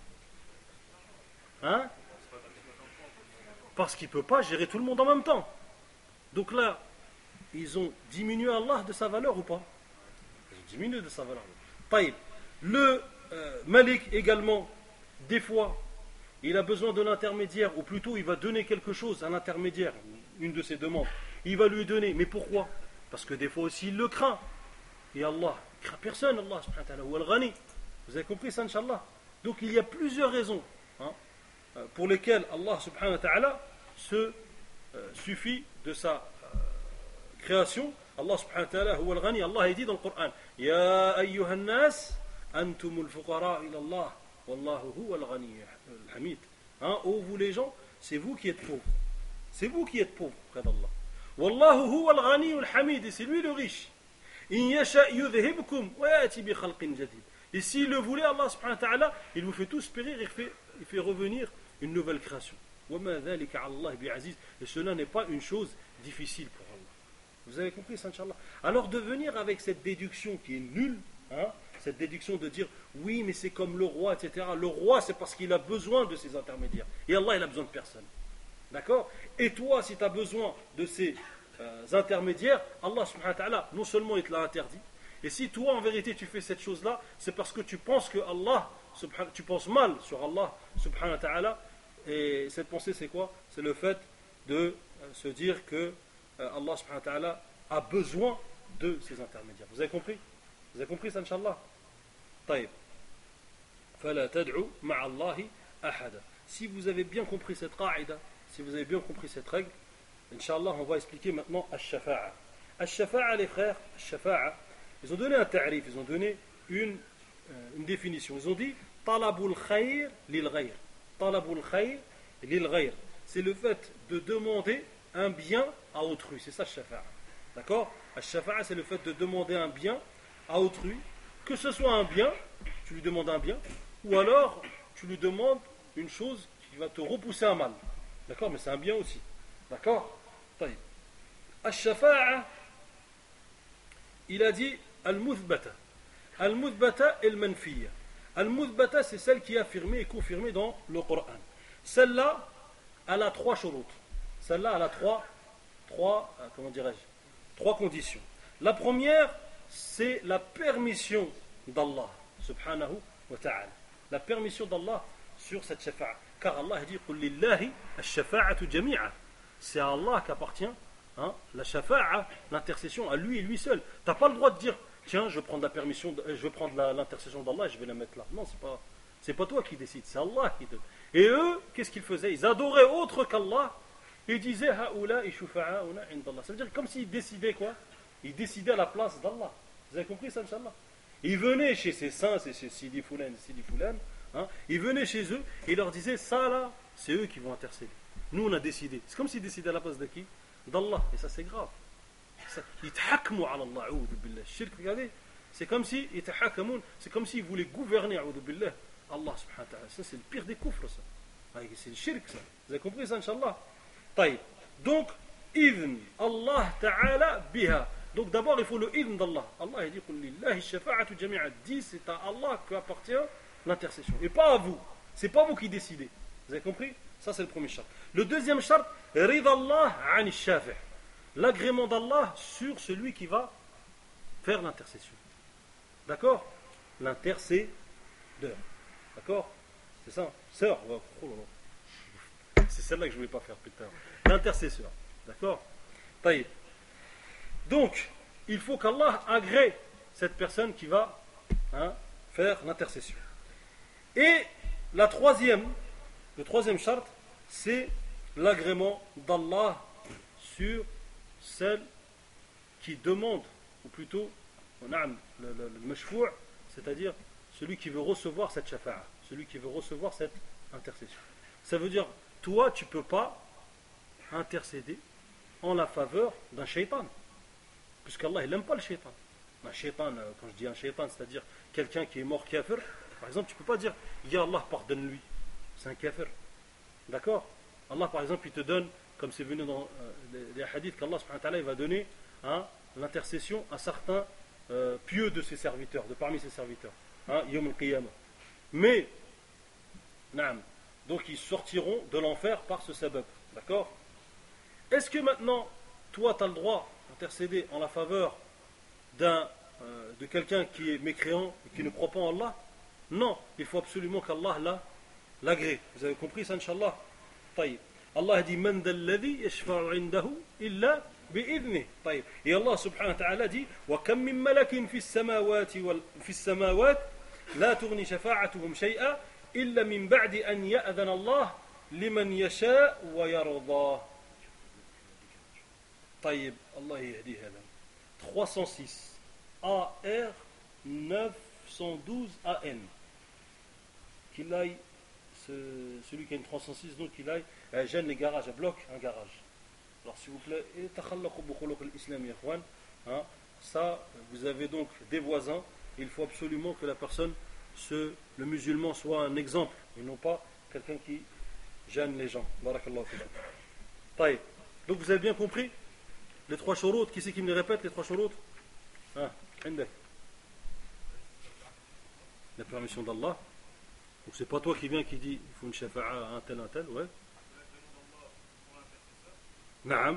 Hein? Parce qu'il ne peut pas gérer tout le monde en même temps. Donc là, ils ont diminué Allah de sa valeur ou pas? Ils ont diminué de sa valeur. Taïb. Le euh, Malik également, des fois, il a besoin de l'intermédiaire, ou plutôt il va donner quelque chose à l'intermédiaire, une de ses demandes. Il va lui donner, mais pourquoi? Parce que des fois aussi il le craint. Et Allah ne craint personne, Allah subhanahu wa ta'ala, ou al-Ghani. Vous avez compris ça, Inch'Allah? Donc il y a plusieurs raisons hein, pour lesquelles Allah subhanahu wa ta'ala se euh, suffit de sa euh, création. Allah subhanahu wa ta'ala, huwa al-Ghani. Allah a dit dans le Coran, Ya ayyuhan nas, antumul fuqara ila Allah. Wallahu huwa al-Ghani al-Hamid. Hein, oh vous les gens, c'est vous qui êtes pauvres. C'est vous qui êtes pauvres près d'Allah. Wallahu huwa al-Ghani al-Hamid. Et c'est lui le riche. In yasha yudhhibkum wa yati bi khalqin jadid. Et s'il le voulait, Allah subhanahu wa ta'ala, il vous fait tous périr et il fait, il fait revenir une nouvelle création. Wa ma dhalika 'ala Allah bi aziz. Et cela n'est pas une chose difficile pour Allah. Vous avez compris ça, Inch'Allah? Alors de venir avec cette déduction qui est nulle, hein, cette déduction de dire oui mais c'est comme le roi, et cetera. Le roi c'est parce qu'il a besoin de ses intermédiaires. Et Allah il a besoin de personne. D'accord? Et toi si tu as besoin de ces euh, intermédiaires, Allah subhanahu wa ta'ala non seulement il te l'a interdit, et si toi en vérité tu fais cette chose là, c'est parce que tu penses que Allah, tu penses mal sur Allah subhanahu wa ta'ala. Et cette pensée c'est quoi? C'est le fait de euh, se dire que euh, Allah subhanahu wa ta'ala a besoin de ces intermédiaires. Vous avez compris? Vous avez compris ça, Inch'Allah? Taïb. Fala tad'u ma'a Allahi ahada. Si vous avez bien compris cette qa'ida, si vous avez bien compris cette règle, Inch'Allah, on va expliquer maintenant al-shafa'a. Al-shafa'a, les frères, al-shafa'a, ils ont donné un ta'rif, ils ont donné une, euh, une définition. Ils ont dit talabul khayr lil ghayr. Talabul khayr lil ghayr. C'est le fait de demander un bien à autrui. C'est ça, al-shafa'a. D'accord? Al-shafa'a, c'est le fait de demander un bien à autrui, que ce soit un bien, tu lui demandes un bien, ou alors tu lui demandes une chose qui va te repousser un mal. D'accord? Mais c'est un bien aussi. D'accord? Al-shafa'a, il a dit al-muthbata. Al-muthbata et al-manfiya. Al-muthbata, c'est celle qui est affirmée et confirmée dans le Coran. Celle-là, elle a trois shurut. Celle-là, elle a trois, trois, comment dirais-je, trois conditions. La première, c'est la permission d'Allah subhanahu wa ta'ala. La permission d'Allah sur cette shafa'a. Car Allah dit قُلْ لِلَّهِ الشَّفَاعَةُ جَمِيعًا. C'est à Allah qu'appartient hein, la shafa'a, l'intercession, à lui et lui seul. Tu n'as pas le droit de dire tiens, je vais prendre la permission, je vais prendre la, l'intercession d'Allah et je vais la mettre là. Non, c'est pas, c'est pas toi qui décides, c'est Allah qui donne. Et eux, qu'est-ce qu'ils faisaient? Ils adoraient autre qu'Allah et disaient haoula shufa'auna indallah. Ça veut dire comme s'ils décidaient quoi? Ils décidaient à la place d'Allah. Vous avez compris ça, Inch'Allah? Ils venaient chez ces saints, c'est chez Sidi Foulan, Sidi Foulan, hein, ils venaient chez eux et ils leur disaient ça là, c'est eux qui vont intercéder. Nous on a décidé. C'est comme s'ils décidaient à la place de qui? D'Allah. Et ça c'est grave. Yitahakmu ala Allah, a'udhu billah. Shirk, regardez, c'est comme si yitahakamun, c'est comme s'ils voulaient gouverner, a'udhu billah, Allah subhanahu wa ta'ala. Ça c'est le pire des kufrs, ça. C'est le shirk, ça. Vous avez compris ça, Inch'Allah? Taïb. Donc, idn Allah ta'ala biha. Donc d'abord il faut le idn d'Allah. Allah a dit qul lillahi shafa'atu jami'a. Dit c'est à Allah qu'appartient l'intercession et pas à vous. C'est pas vous qui décidez. Vous avez compris? Ça c'est le premier charte. Le deuxième charte, ridallah 'ani shafi'. L'agrément d'Allah sur celui qui va faire l'intercession. D'accord? L'intercédeur. D'accord? C'est ça? Sœur. Oh là là. C'est celle-là que je voulais pas faire putain. L'intercesseur. D'accord? Taïb. Donc, il faut qu'Allah agrée cette personne qui va hein, faire l'intercession. Et la troisième, le troisième charte, c'est l'agrément d'Allah sur celle qui demande, ou plutôt, le, le, le mashfou', c'est-à-dire celui qui veut recevoir cette shafa'a, celui qui veut recevoir cette intercession. Ça veut dire, toi, tu ne peux pas intercéder en la faveur d'un shaitan, puisqu'Allah, il n'aime pas le shaitan. Un shaitan, quand je dis un shaitan, c'est-à-dire quelqu'un qui est mort kafir, par exemple, tu ne peux pas dire, Ya Allah, pardonne-lui. C'est un kafir. D'accord? Allah, par exemple, il te donne, comme c'est venu dans euh, les, les hadiths, qu'Allah subhanahu wa ta'ala, il va donner hein, l'intercession à certains euh, pieux de ses serviteurs, de parmi ses serviteurs. Hein, Yom al-Qiyamah. Mais, naam, donc ils sortiront de l'enfer par ce sabab. D'accord? Est-ce que maintenant, toi, tu as le droit d'intercéder en la faveur d'un, euh, de quelqu'un qui est mécréant et qui ne croit pas en Allah? Non, il faut absolument qu'Allah la, l'agrée. Vous avez compris ça, Inch'Allah? طيب. Allah dit Man dalladhi yashfa'u indahu illa bi'idhnih. طيب. Et Allah subhanahu wa ta'ala dit Wa kam min malakin fi as-samawati wal fi as-samawat la tughni shafa'atuhum shay'a illa min ba'di an ya'dhana Allah liman yasha' wa yarda. طيب. Allah yahdi hada. trois cent six A R neuf cent douze A N. Qu'il aille, ce, celui qui a une trois cent six, donc qu'il aille, euh, gêne les garages, elle bloque un garage. Alors s'il vous plaît, hein, ça, vous avez donc des voisins, il faut absolument que la personne, ce, le musulman, soit un exemple, et non pas quelqu'un qui gêne les gens. Barakallahu fikum. Donc vous avez bien compris les trois shurut. Qui c'est qui me les répète, les trois shurut? Ah, la permission d'Allah. Donc c'est pas toi qui viens qui dit il faut une shafa'a à un tel, un tel, ouais. Naam.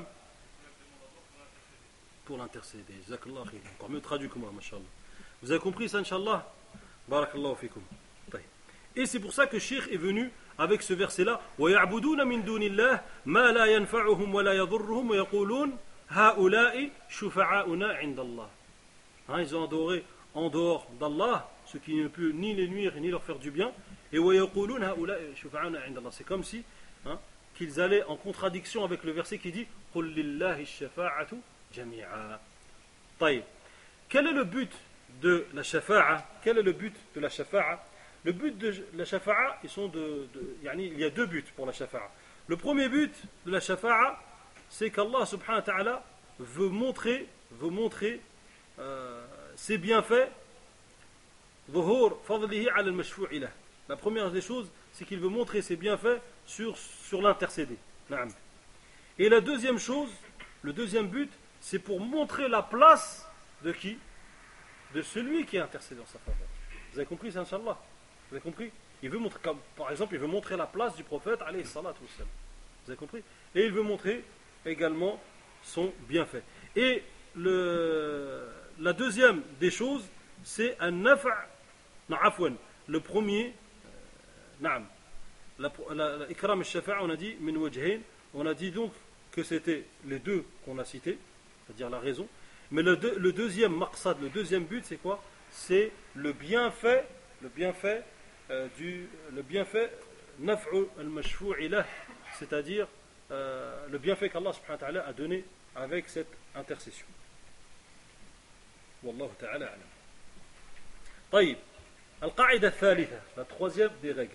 Pour l'intercéder. Jazakallah khayr. Encore mieux traduit que moi, mashallah. Vous avez compris ça, Inch'Allah? Barakallahu fikum. Et c'est pour ça que Cheikh est venu avec ce verset-là. وَيَعْبُدُونَ مِن دُونِ اللَّهِ مَا لَا يَنْفَعُهُمْ وَلَا يَضُرُّهُمْ وَيَقُولُونَ هَؤُلَاءِ شُفَعَاؤُنَا عِنْدَ اللَّهِ. Hein, ils ont adoré en dehors d'Allah ce qui ne peut ni les nuire ni leur faire du bien. Et c'est comme si hein, qu'ils allaient en contradiction avec le verset qui dit قُلْ لِلَّهِ الشَّفَاعَةُ جَمِيعًا. طيب. Quel est le but de la shafa'a? Quel est le but de la shafa'a? Le but de la shafa'a, ils sont de, de, yani, il y a deux buts pour la shafa'a. Le premier but de la shafa'a, c'est qu'Allah subhanahu wa ta'ala veut montrer, veut montrer euh, ses bienfaits. ظهور فضله على المشفوع له. La première des choses, c'est qu'il veut montrer ses bienfaits sur, sur l'intercédé. Et la deuxième chose, le deuxième but, c'est pour montrer la place de qui? De celui qui est intercédé en sa faveur. Vous avez compris ça, Inch'Allah? Vous avez compris? Il veut montrer, comme, par exemple, il veut montrer la place du prophète, alayhi salatu wassalam. Vous avez compris? Et il veut montrer également son bienfait. Et le, la deuxième des choses, c'est un nafa'. Non, afwan. Le premier, naam. La, la, la ikram al-shafa'a, on a dit min wajhain. On a dit donc que c'était les deux qu'on a cités, c'est-à-dire la raison. Mais le, deux, le deuxième maqsad, le deuxième but, c'est quoi? C'est le bienfait, le bienfait euh, du, le bienfait naf'u al-mashfou' ilah, c'est-à-dire euh, le bienfait qu'Allah subhanahu wa ta'ala a donné avec cette intercession. Wallahu ta'ala a'lam. طيب. Al-Qa'ida al-Thalitha, la troisième des règles.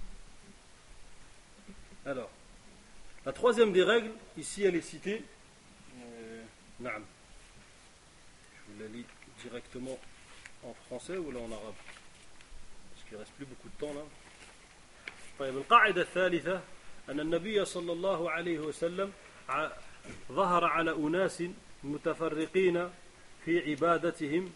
Alors, la troisième des règles, ici elle est citée. Euh, Naam. Je vous la lis directement en français ou là en arabe? Parce qu'il ne reste plus beaucoup de temps là. طيب. القاعدة الثالثة أن النبي صلى الله عليه وسلم ظهر على أناس متفرقين في عبادتهم.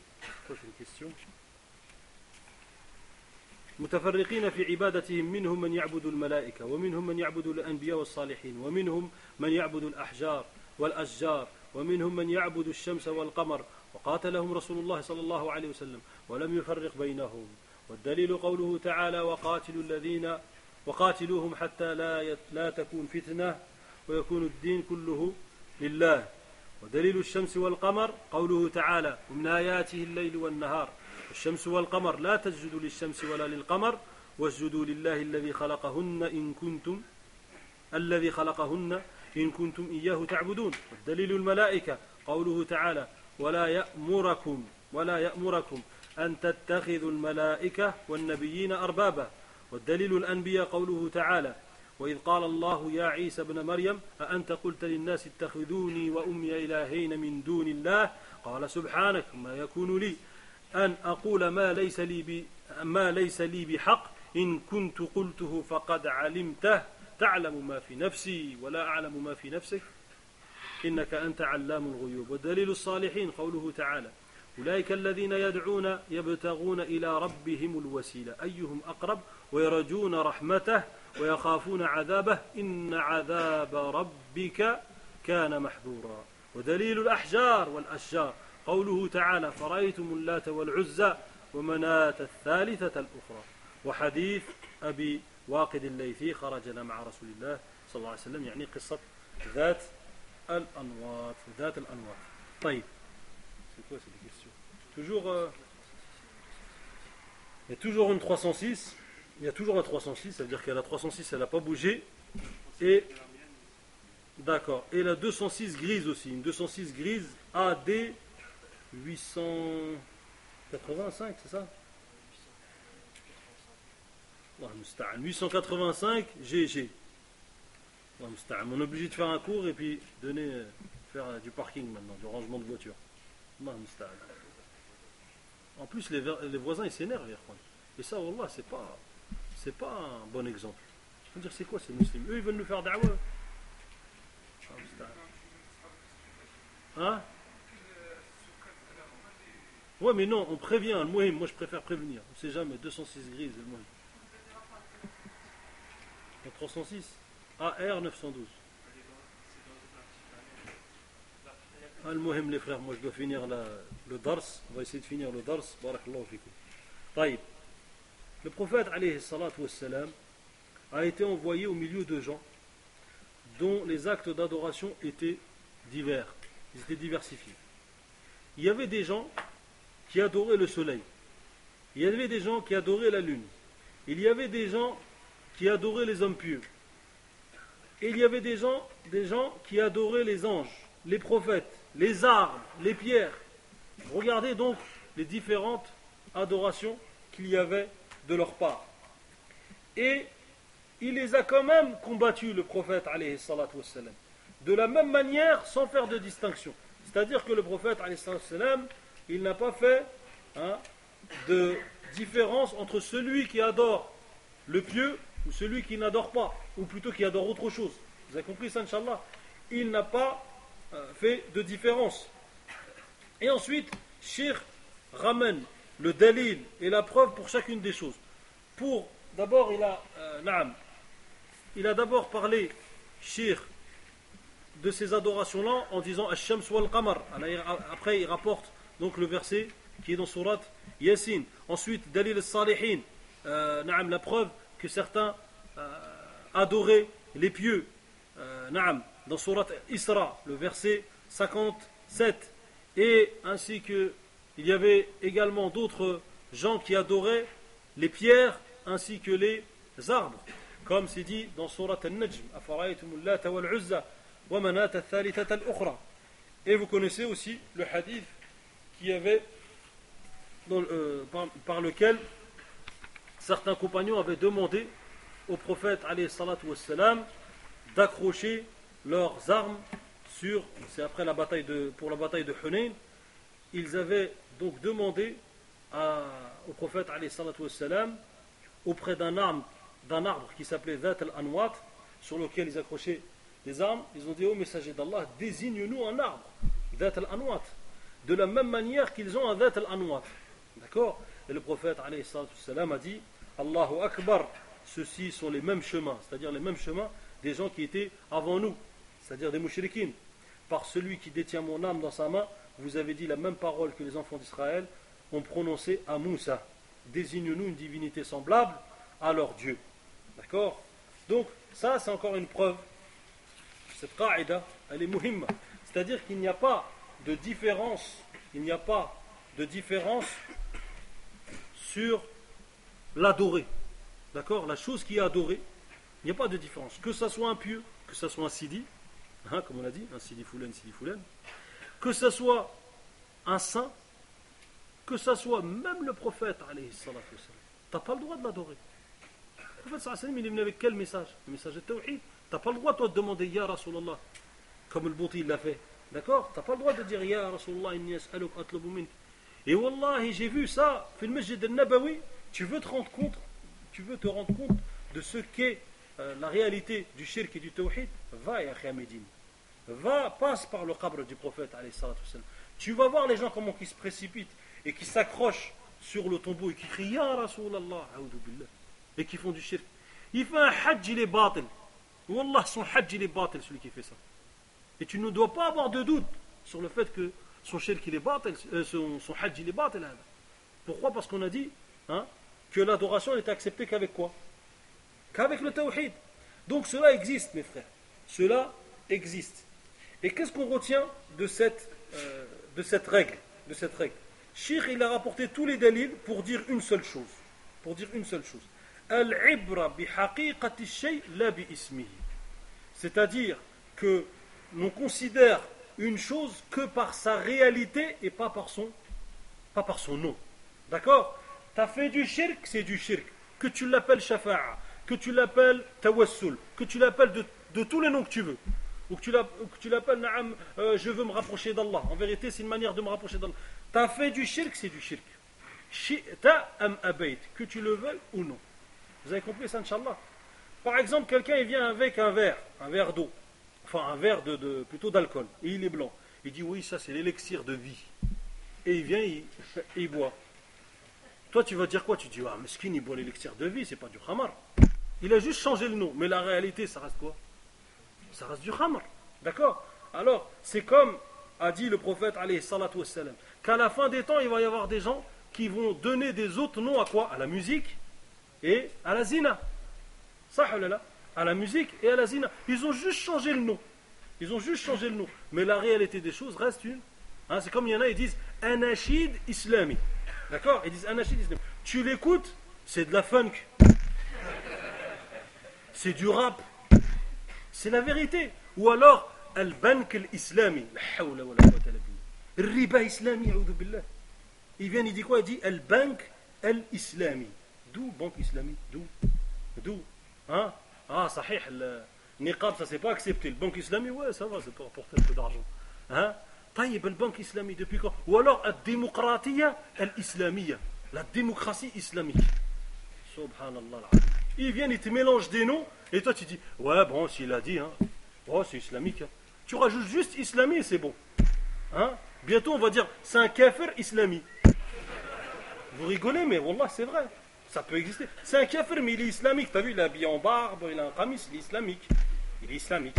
متفرقين في عبادتهم منهم من يعبد الملائكة ومنهم من يعبد الأنبياء والصالحين ومنهم من يعبد الأحجار والأشجار ومنهم من يعبد الشمس والقمر وقاتلهم رسول الله صلى الله عليه وسلم ولم يفرق بينهم والدليل قوله تعالى وقاتلوا الذين وقاتلوهم حتى لا لا تكون فتنة ويكون الدين كله لله ودليل الشمس والقمر قوله تعالى ومن آياته الليل والنهار الشمس والقمر لا تسجدوا للشمس ولا للقمر واسجدوا لله الذي خلقهن إن كنتم الذي خلقهن إن كنتم إياه تعبدون. والدليل الملائكة قوله تعالى ولا يأمركم ولا يأمركم أن تتخذوا الملائكة والنبيين أربابا. والدليل الأنبياء قوله تعالى وإذ قال الله يا عيسى ابن مريم أأنت قلت للناس اتخذوني وأمي إلهين من دون الله قال سبحانك ما يكون لي أن أقول ما ليس لي ما ليس لي بحق إن كنت قلته فقد علمته تعلم ما في نفسي ولا أعلم ما في نفسك إنك أنت علام الغيوب. والدليل الصالحين قوله تعالى أولئك الذين يدعون يبتغون إلى ربهم الوسيلة أيهم أقرب ويرجون رحمته ويخافون عذابه إن عذاب ربك كان محذورا. ودليل الأحجار والأشجار قوله تعالى فرأيتم اللات والعزى ومناة الثالثة الأخرى. وحديث أبي واقد الليثي خرجنا مع رسول الله صلى الله عليه وسلم يعني قصة ذات الأنواط ذات الأنواط. طيب c'est quoi c'est des questions toujours euh, il y a toujours une trois cent six il y a toujours la trois cent six ça veut dire que la trois cent six elle n'a pas bougé et d'accord et la deux cent six grise aussi une deux cent six grise A D huit cent quatre-vingt-cinq c'est ça huit cent quatre-vingt-cinq G G. On est obligé de faire un cours et puis donner, faire du parking maintenant, du rangement de voiture. En plus, les, les voisins ils s'énervent. Et ça, wallah, c'est pas, c'est pas un bon exemple. Je veux dire, c'est quoi ces musulmans? Eux, ils veulent nous faire da'wa. Hein? Ouais, mais non, on prévient. Le muhim, moi je préfère prévenir. On ne sait jamais. deux cent six grises, le muhim. trois cent six A R neuf cent douze. Al-Muhim les frères, moi je dois finir la, le dars, on va essayer de finir le dars, barakallahu fikum. Taïb. Le prophète alayhi salatu wassalam a été envoyé au milieu de gens dont les actes d'adoration étaient divers, ils étaient diversifiés. Il y avait des gens qui adoraient le soleil, il y avait des gens qui adoraient la lune, il y avait des gens qui adoraient les hommes pieux. Et il y avait des gens, des gens qui adoraient les anges, les prophètes, les arbres, les pierres. Regardez donc les différentes adorations qu'il y avait de leur part. Et il les a quand même combattus, le prophète, alayhi salatu wassalam, de la même manière, sans faire de distinction. C'est-à-dire que le prophète, alayhi salatu wassalam, il n'a pas fait hein, de différence entre celui qui adore le pieux ou celui qui n'adore pas, ou plutôt qui adore autre chose. Vous avez compris ça, Inch'Allah? Il n'a pas euh, fait de différence. Et ensuite, Cheikh ramène le dalil et la preuve pour chacune des choses. Pour, d'abord, il a, euh, naam, il a d'abord parlé, Cheikh, de ces adorations-là en disant Ash-Shams wal-Qamar. Après, il rapporte donc le verset qui est dans Surat Yasin. Ensuite, Dalil al-Salihin, euh, naam, la preuve que certains euh, adoraient les pieux. Euh, naam, dans Surat Isra, le verset cinquante-sept. Et ainsi que il y avait également d'autres gens qui adoraient les pierres ainsi que les arbres. Comme c'est dit dans Surat Al-Najm. Afara'aytumul Lata wal Uzza wa manat ath-thalithata al-ukhra. Et vous connaissez aussi le hadith qui avait dans, euh, par, par lequel certains compagnons avaient demandé au prophète alayhi salatu wassalam d'accrocher leurs armes sur, c'est après la bataille de, pour la bataille de Hunayn, ils avaient donc demandé à, au prophète alayhi salatu wassalam auprès d'un arbre, d'un arbre qui s'appelait Dhat al-Anwat, sur lequel ils accrochaient les armes, ils ont dit au messager d'Allah, désigne-nous un arbre, Dhat al-Anwat, de la même manière qu'ils ont un Dhat al-Anwat. D'accord? Et le prophète alayhi salatu wassalam a dit Allahu Akbar, ceux-ci sont les mêmes chemins, c'est-à-dire les mêmes chemins des gens qui étaient avant nous, c'est-à-dire des mouchriquines. Par celui qui détient mon âme dans sa main, vous avez dit la même parole que les enfants d'Israël ont prononcé à Moussa. Désigne-nous une divinité semblable à leur Dieu. D'accord? Donc, ça, c'est encore une preuve. Cette qa'ida, elle est muhimma. C'est-à-dire qu'il n'y a pas de différence, il n'y a pas de différence sur l'adorer. d'accord, la chose qui est adorée, il n'y a pas de différence. Que ça soit un pieux, que ça soit un sidi, hein, comme on a dit, un sidi foulen, sidi foulen, que ça soit un saint, que ça soit même le prophète, alayhi salatu wassalam, tu n'as pas le droit de l'adorer. Le prophète sallallahu alayhi wa sallam, il est venu avec quel message? Le message de Tawhid. Tu n'as pas le droit, toi, de demander Ya Rasulallah, comme le Bouti l'a fait. D'accord? Tu n'as pas le droit de dire Ya Rasulallah, inni as'aluk atlubu mink. Et wallahi, j'ai vu ça, في المسجد النبوي, tu veux te rendre compte, tu veux te rendre compte de ce qu'est euh, la réalité du shirk et du tawhid, va ya akhi Médine. Va, passe par le qabr du prophète, alayhi salatu wassalam. Tu vas voir les gens comment ils se précipitent et qui s'accrochent sur le tombeau et qui crient Ya Rasulallah, a'udhu billah, et qui font du shirk. Il fait un hajj, il est batil. Wallah, son hajj, il est batil, celui qui fait ça. Et tu ne dois pas avoir de doute sur le fait que son shirk, il est batil, euh, son, son hajj, il est batil. Pourquoi? Parce qu'on a dit hein, que l'adoration n'est acceptée qu'avec quoi? Qu'avec le tawhid. Donc cela existe, mes frères. Cela existe. Et qu'est-ce qu'on retient de cette, euh, de cette règle, de cette règle? Cheikh, il a rapporté tous les dalils pour dire une seule chose. Pour dire une seule chose. Al-ibra bi haqiqati shay la bi ismihi. C'est-à-dire que l'on considère une chose que par sa réalité et pas par son, pas par son nom. D'accord? Tu as fait du shirk, c'est du shirk. Que tu l'appelles shafa'a, que tu l'appelles tawassul, que tu l'appelles de, de tous les noms que tu veux. Ou que tu l'appelles na'am, euh, je veux me rapprocher d'Allah. En vérité, c'est une manière de me rapprocher d'Allah. Tu as fait du shirk, c'est du shirk. Shi'ta am abayt, que tu le veuilles ou non. Vous avez compris ça, Inch'Allah? Par exemple, quelqu'un il vient avec un verre, un verre d'eau, enfin un verre de, de, plutôt d'alcool, et il est blanc. Il dit oui, ça c'est l'élixir de vie. Et il vient, il, il boit. Toi tu vas dire quoi? Tu dis ah, meskin, il boit l'élixir de vie, c'est pas du khamar. Il a juste changé le nom, mais la réalité ça reste quoi? Ça reste du khamar. D'accord? Alors, c'est comme a dit le prophète alayhi salatu wassalam, qu'à la fin des temps, il va y avoir des gens qui vont donner des autres noms à quoi? À la musique et à la zina. Ça, à la musique et à la zina. Ils ont juste changé le nom. Ils ont juste changé le nom. Mais la réalité des choses reste une. Hein, c'est comme il y en a, ils disent Anachid islami. D'accord? Ils disent Anachid islami. Tu l'écoutes, c'est de la funk. C'est du rap. C'est la vérité. Ou alors, Al-Bank al-Islami. La hawla wa la quwwata illa billah. Riba islami, a'udhu billah. Il vient, il dit quoi? Il dit Al-Bank al-Islami. D'où banque islamique? D'où? D'où? Hein? Ah, sahih, le niqab, ça c'est pas accepté. Le banque islamique, ouais, ça va, c'est pour apporter un peu d'argent. Hein? Taïb, le banque islamique, depuis quand? Ou alors, la démocratie al-islamiyya, la démocratie islamique. Subhanallah. Ils viennent, ils te mélangent des noms, et toi tu dis, ouais, bon, s'il a dit, hein, oh, c'est islamique. Hein. Tu rajoutes juste islami et c'est bon. Hein? Bientôt, on va dire, c'est un kafir islami. Vous rigolez, mais wallah, c'est vrai. Ça peut exister. C'est un kafir, mais il est islamique. Tu as vu, il est habillé en barbe, il a un qamis, il est islamique. Il est islamique.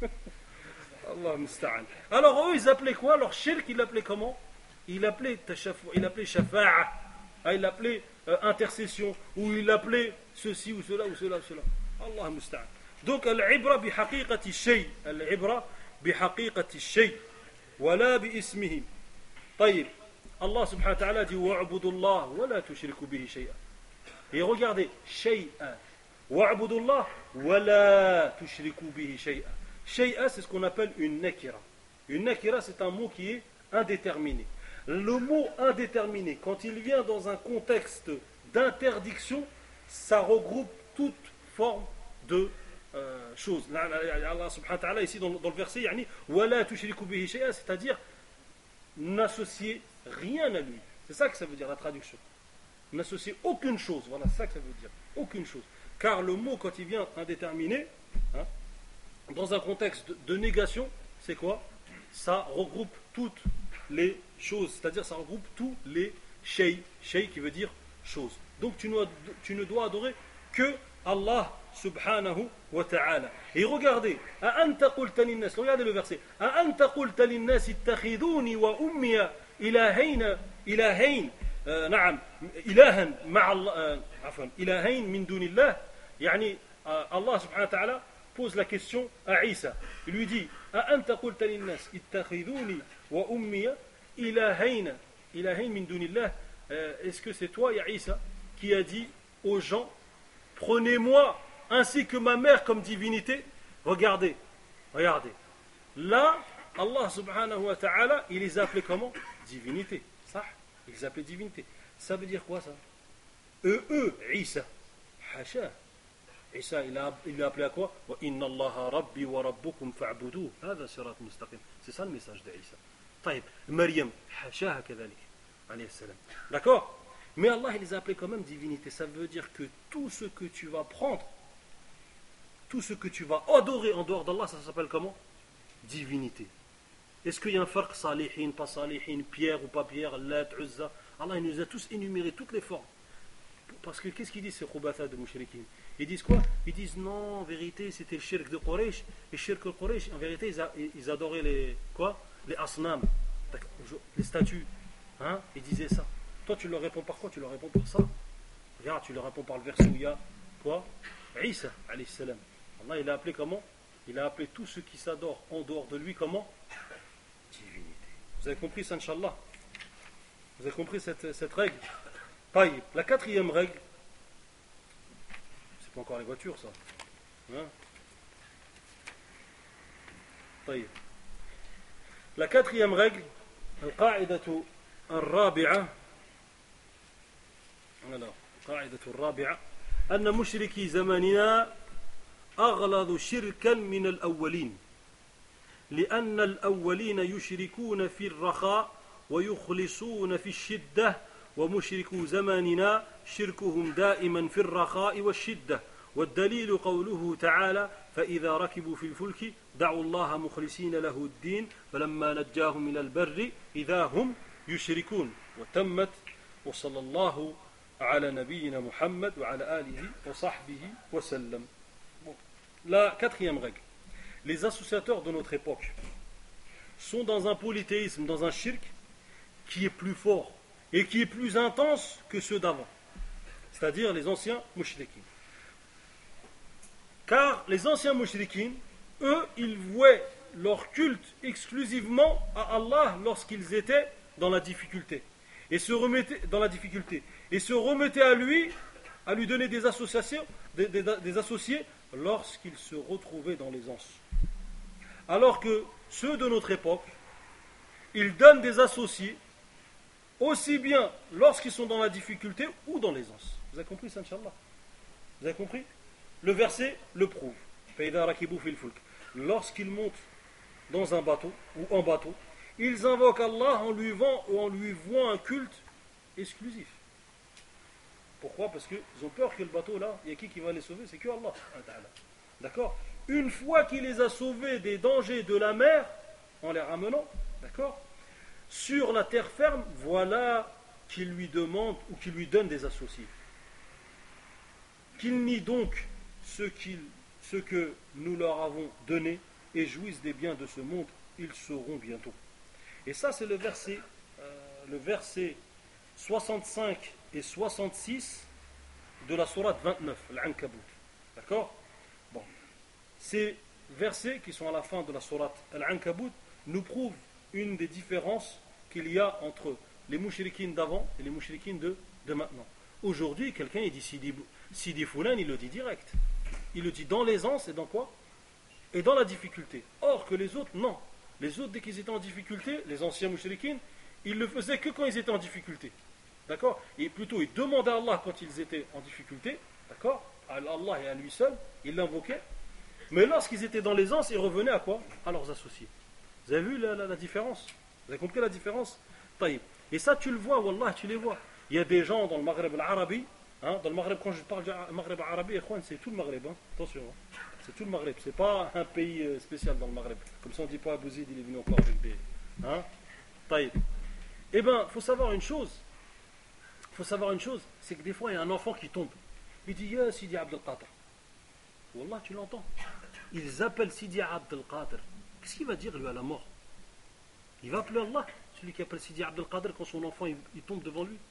Allah musta'an. Alors eux, ils appelaient quoi? Alors shirk, ils l'appelaient comment? Il l'appelait il appelait shafa'a. Il l'appelait euh, intercession. Ou il l'appelait ceci ou cela ou cela ou cela. Allah musta'an. Donc, al-ibra bi haqiqati shay. Al-ibra bi haqiqati shay. Wala bi ismihi. طيب. Allah subhanahu wa ta'ala dit wa'budu Allah wa la tushriku bihi shay'a. Et regardez, shay'a. Wa'budullah wa la tushriku bihi shay'a. Shay'a, c'est ce qu'on appelle une nakira. Une nakira, c'est un mot qui est indéterminé. Le mot indéterminé, quand il vient dans un contexte d'interdiction, ça regroupe toute forme de euh, choses. Allah subhanahu wa ta'ala, ici dans, dans le verset, yani, wa la tushriku bihi shay'a, c'est-à-dire n'associer rien à lui. C'est ça que ça veut dire la traduction. N'associer aucune chose, voilà, c'est ça que ça veut dire, aucune chose. Car le mot, quand il vient indéterminé, hein, dans un contexte de, de négation, c'est quoi? Ça regroupe toutes les choses, c'est-à-dire ça regroupe tous les shay, shay qui veut dire chose. Donc tu ne, tu ne dois adorer que Allah subhanahu wa ta'ala. Et regardez, regardez le verset. أأنت قلت للناس اتخذوني وأمي إلهين إلهين نعم إلها مع الله عفوا إلهين من دون الله يعني Allah subhanahu wa ta'ala pose la question à Isa. Il lui dit أأنت قلت للناس اتخذوني وأمي إلهين إلهين من دون الله. Est-ce que c'est toi, ya Isa, qui a dit aux gens prenez-moi ainsi que ma mère comme divinité. Regardez, regardez. Là, Allah subhanahu wa ta'ala, il les a appelés comment? Divinité. Ça, il les a appelés divinité. Ça veut dire quoi ça? Eux, eux, Isa. Hacha. Isa, il a, il a appelé à quoi? Wa inna Allah rabbi wa rabbukum fa'buduh. Hada sirat mustaqim. C'est ça le message d'Isa. طيب, Maryam. Hacha kadhalik. Alayhi salam. D'accord? Mais Allah, il les a appelés quand même divinité. Ça veut dire que tout ce que tu vas prendre, tout ce que tu vas adorer en dehors d'Allah, ça s'appelle comment? Divinité. Est-ce qu'il y a un farq salihin, pas salihin, pierre ou pas pierre, lat, uzza? Allah il nous a tous énuméré toutes les formes. Parce que qu'est-ce qu'ils disent ces khubatha de mushrikin? Ils disent quoi? Ils disent non, en vérité c'était le shirk de Quraysh. Et le shirk de Quraysh, en vérité ils, a, ils adoraient les quoi? Les asnam, les statues. Hein? Ils disaient ça. Toi tu leur réponds par quoi? Tu leur réponds par ça. Regarde, tu leur réponds par le verset où il y a quoi? Isa alayhi salam. Allah il a appelé comment? Il a appelé tout ce qui s'adore en dehors de lui comment? Divinité. Vous avez compris ça, Inch'Allah? Vous avez compris cette, cette règle? Taïb. La quatrième règle, c'est pas encore les voitures ça. Hein? Taïb. La quatrième règle, al-qa'idatu al-rabi'a. Alors, qa'idatu al-rabi'a. أن مشركي زماننا أغلظ شركا من الأولين لأن الأولين يشركون في الرخاء ويخلصون في الشدة ومشركو زماننا شركهم دائما في الرخاء والشدة والدليل قوله تعالى فإذا ركبوا في الفلك دعوا الله مخلصين له الدين فلما نجاهم إلى البر إذا هم يشركون وتمت وصلى الله على نبينا محمد وعلى آله وصحبه وسلم. La quatrième règle. Les associateurs de notre époque sont dans un polythéisme, dans un shirk qui est plus fort et qui est plus intense que ceux d'avant. C'est-à-dire les anciens mouchriquins. Car les anciens mouchriquins, eux, ils vouaient leur culte exclusivement à Allah lorsqu'ils étaient dans la difficulté. Et se remettaient dans la difficulté. Et se remettaient à lui, à lui donner des associations, des, des, des associés lorsqu'ils se retrouvaient dans l'aisance. Alors que ceux de notre époque, ils donnent des associés aussi bien lorsqu'ils sont dans la difficulté ou dans l'aisance. Vous avez compris ça, Inch'Allah? Vous avez compris? Le verset le prouve. Lorsqu'ils montent dans un bateau ou en bateau, ils invoquent Allah en lui, vend, ou en lui vouant un culte exclusif. Pourquoi? Parce qu'ils ont peur que le bateau là, il y a qui qui va les sauver? C'est que Allah. D'accord? Une fois qu'il les a sauvés des dangers de la mer, en les ramenant, d'accord, sur la terre ferme, voilà qu'il lui demande ou qu'il lui donne des associés. Qu'ils nient donc ce, qu'ils, ce que nous leur avons donné et jouissent des biens de ce monde, ils sauront bientôt. Et ça, c'est le verset, euh, le verset soixante-cinq et soixante-six de la sourate vingt-neuf, l'Ankabut. D'accord? Bon. Ces versets qui sont à la fin de la sourate Al-Ankabut nous prouvent une des différences qu'il y a entre les mouchrikines d'avant et les mouchrikines de, de maintenant. Aujourd'hui, quelqu'un il dit Sidi, Sidi Foulan, il le dit direct. Il le dit dans l'aisance et dans quoi? Et dans la difficulté. Or que les autres, non. Les autres, dès qu'ils étaient en difficulté, les anciens mouchrikines, ils le faisaient que quand ils étaient en difficulté. D'accord? Et plutôt, ils demandaient à Allah quand ils étaient en difficulté. D'accord? À Allah et à lui seul, ils l'invoquaient. Mais lorsqu'ils étaient dans l'aisance, ils revenaient à quoi? À leurs associés. Vous avez vu la, la, la différence? Vous avez compris la différence? Taïb. Et ça, tu le vois, Wallah, tu les vois. Il y a des gens dans le Maghreb al-Arabi, hein, dans le Maghreb, quand je parle du Maghreb al-Arabi, c'est tout le Maghreb, hein, attention, hein, c'est tout le Maghreb, c'est pas un pays spécial dans le Maghreb. Comme ça, on ne dit pas Abouzid, il est venu encore avec des. Hein, Taïb. Eh bien, il faut savoir une chose. Il faut savoir une chose, c'est que des fois, il y a un enfant qui tombe. Il dit, Ya Sidi Abdel Qadir. Wallah, tu l'entends. Ils appellent Sidi Abdel Qadir. Qu'est-ce qu'il va dire, lui, à la mort? Il va appeler Allah, celui qui appelle Sidi Abdel Qadir quand son enfant il, il tombe devant lui.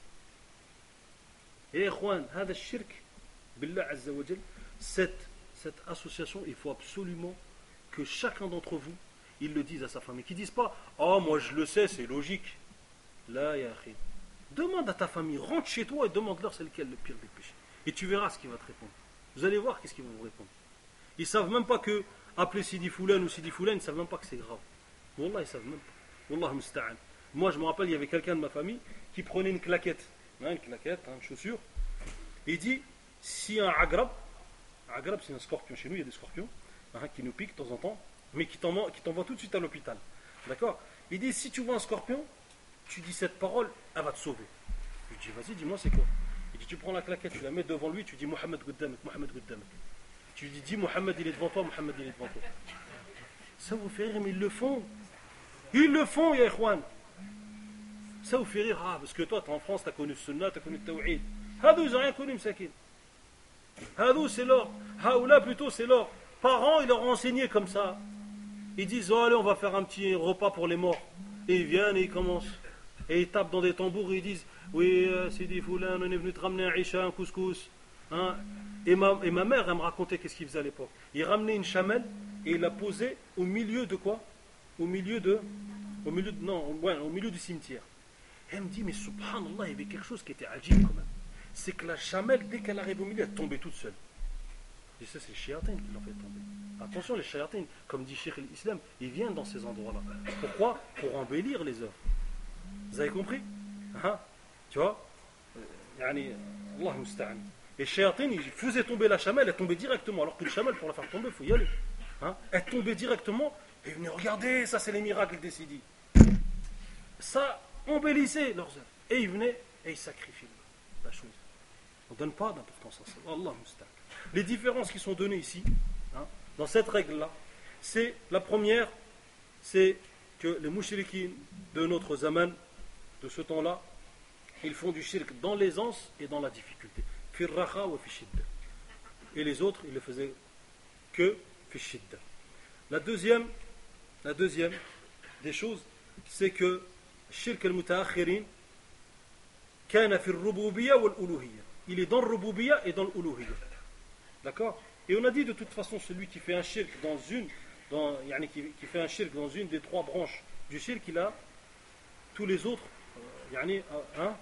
Et Ikhwan, hada shirk, billah azza wa jal, cette, cette association, il faut absolument que chacun d'entre vous, il le dise à sa famille. Qu'ils ne disent pas, oh, moi je le sais, c'est logique. Là, ya akhi. Demande à ta famille, rentre chez toi et demande-leur c'est lequel le pire des péchés. Et tu verras ce qu'il va te répondre. Vous allez voir qu'est-ce qu'ils vont vous répondre. Ils ne savent même pas que appeler Sidi Foulan ou Sidi Foulan, ils ne savent même pas que c'est grave. Wallah, ils ne savent même pas. Wallah musta'an. Moi, je me rappelle, il y avait quelqu'un de ma famille qui prenait une claquette, hein, une claquette, hein, une chaussure, et il dit, si un agrab, agrab c'est un scorpion, chez nous il y a des scorpions, hein, qui nous piquent de temps en temps, mais qui t'envoient, qui t'envoient tout de suite à l'hôpital. D'accord? Il dit, si tu vois un scorpion, tu dis cette parole, elle va te sauver. Je dis, vas-y, dis-moi c'est quoi? Il dit, tu prends la claquette, tu la mets devant lui, tu dis, Mohamed Goudamek, Mohamed Goudamek. Tu lui dis, Mohamed il est devant toi, Mohamed il est devant toi. Ça vous fait rire, mais ils le font. Ils le font, ya ikhwan. Ça vous fait rire, ah, parce que toi, tu es en France, tu as connu le sunnah, tu as connu le tawhid. Hadou, ils n'ont rien connu, Msakin. Hadou, c'est l'or. Haoula, plutôt, c'est l'or. Parents, ils leur ont enseigné comme ça. Ils disent, oh, allez, on va faire un petit repas pour les morts. Et ils viennent et ils commencent. Et ils tapent dans des tambours et ils disent, oui, euh, Sidi Foulan, on est venu te ramener un isha, un couscous. Hein? Et, ma, et ma mère, elle me racontait qu'est-ce qu'il faisait à l'époque. Il ramenait une chamelle et il la posait au milieu de quoi? Au milieu de. Au milieu de, non, ouais, au milieu du cimetière. Et elle me dit, mais subhanallah, il y avait quelque chose qui était ajib quand même. C'est que la chamelle, dès qu'elle arrive au milieu, elle tombait toute seule. Et ça, c'est les shayatines qui l'ont fait tomber. Attention, les shayatines, comme dit Cheikh l'Islam, ils viennent dans ces endroits-là. Pourquoi? Pour embellir les œuvres. Vous avez compris? Hein? Tu vois? Yani, Allah musta'an. Et shayatines, ils faisaient tomber la chamelle, elle tombait directement. Alors qu'une chamelle, pour la faire tomber, il faut y aller. Hein? Elle tombait directement, et ils venaient, regardez, ça c'est les miracles des Sidi. Ça embellissait leurs œuvres. Et ils venaient, et ils sacrifiaient la chose. On ne donne pas d'importance à ça. Allah musta'an. Les différences qui sont données ici, hein, dans cette règle-là, c'est la première, c'est que les mouchriquins de notre zaman, de ce temps-là, ils font du shirk dans l'aisance et dans la difficulté. Firraha wa fishidda. Et les autres, ils le faisaient que fishidda. La deuxième, la deuxième des choses, c'est que shirk al-mutaakhirin kana fi al-rububiyya wal-uluhiyya. Il est dans le rububiyya et dans l'uluhiyya. D'accord? Et on a dit de toute façon, celui qui fait un shirk dans une, dans, yani qui, qui fait un shirk dans une des trois branches du shirk, il a tous les autres, euh, yani, hein,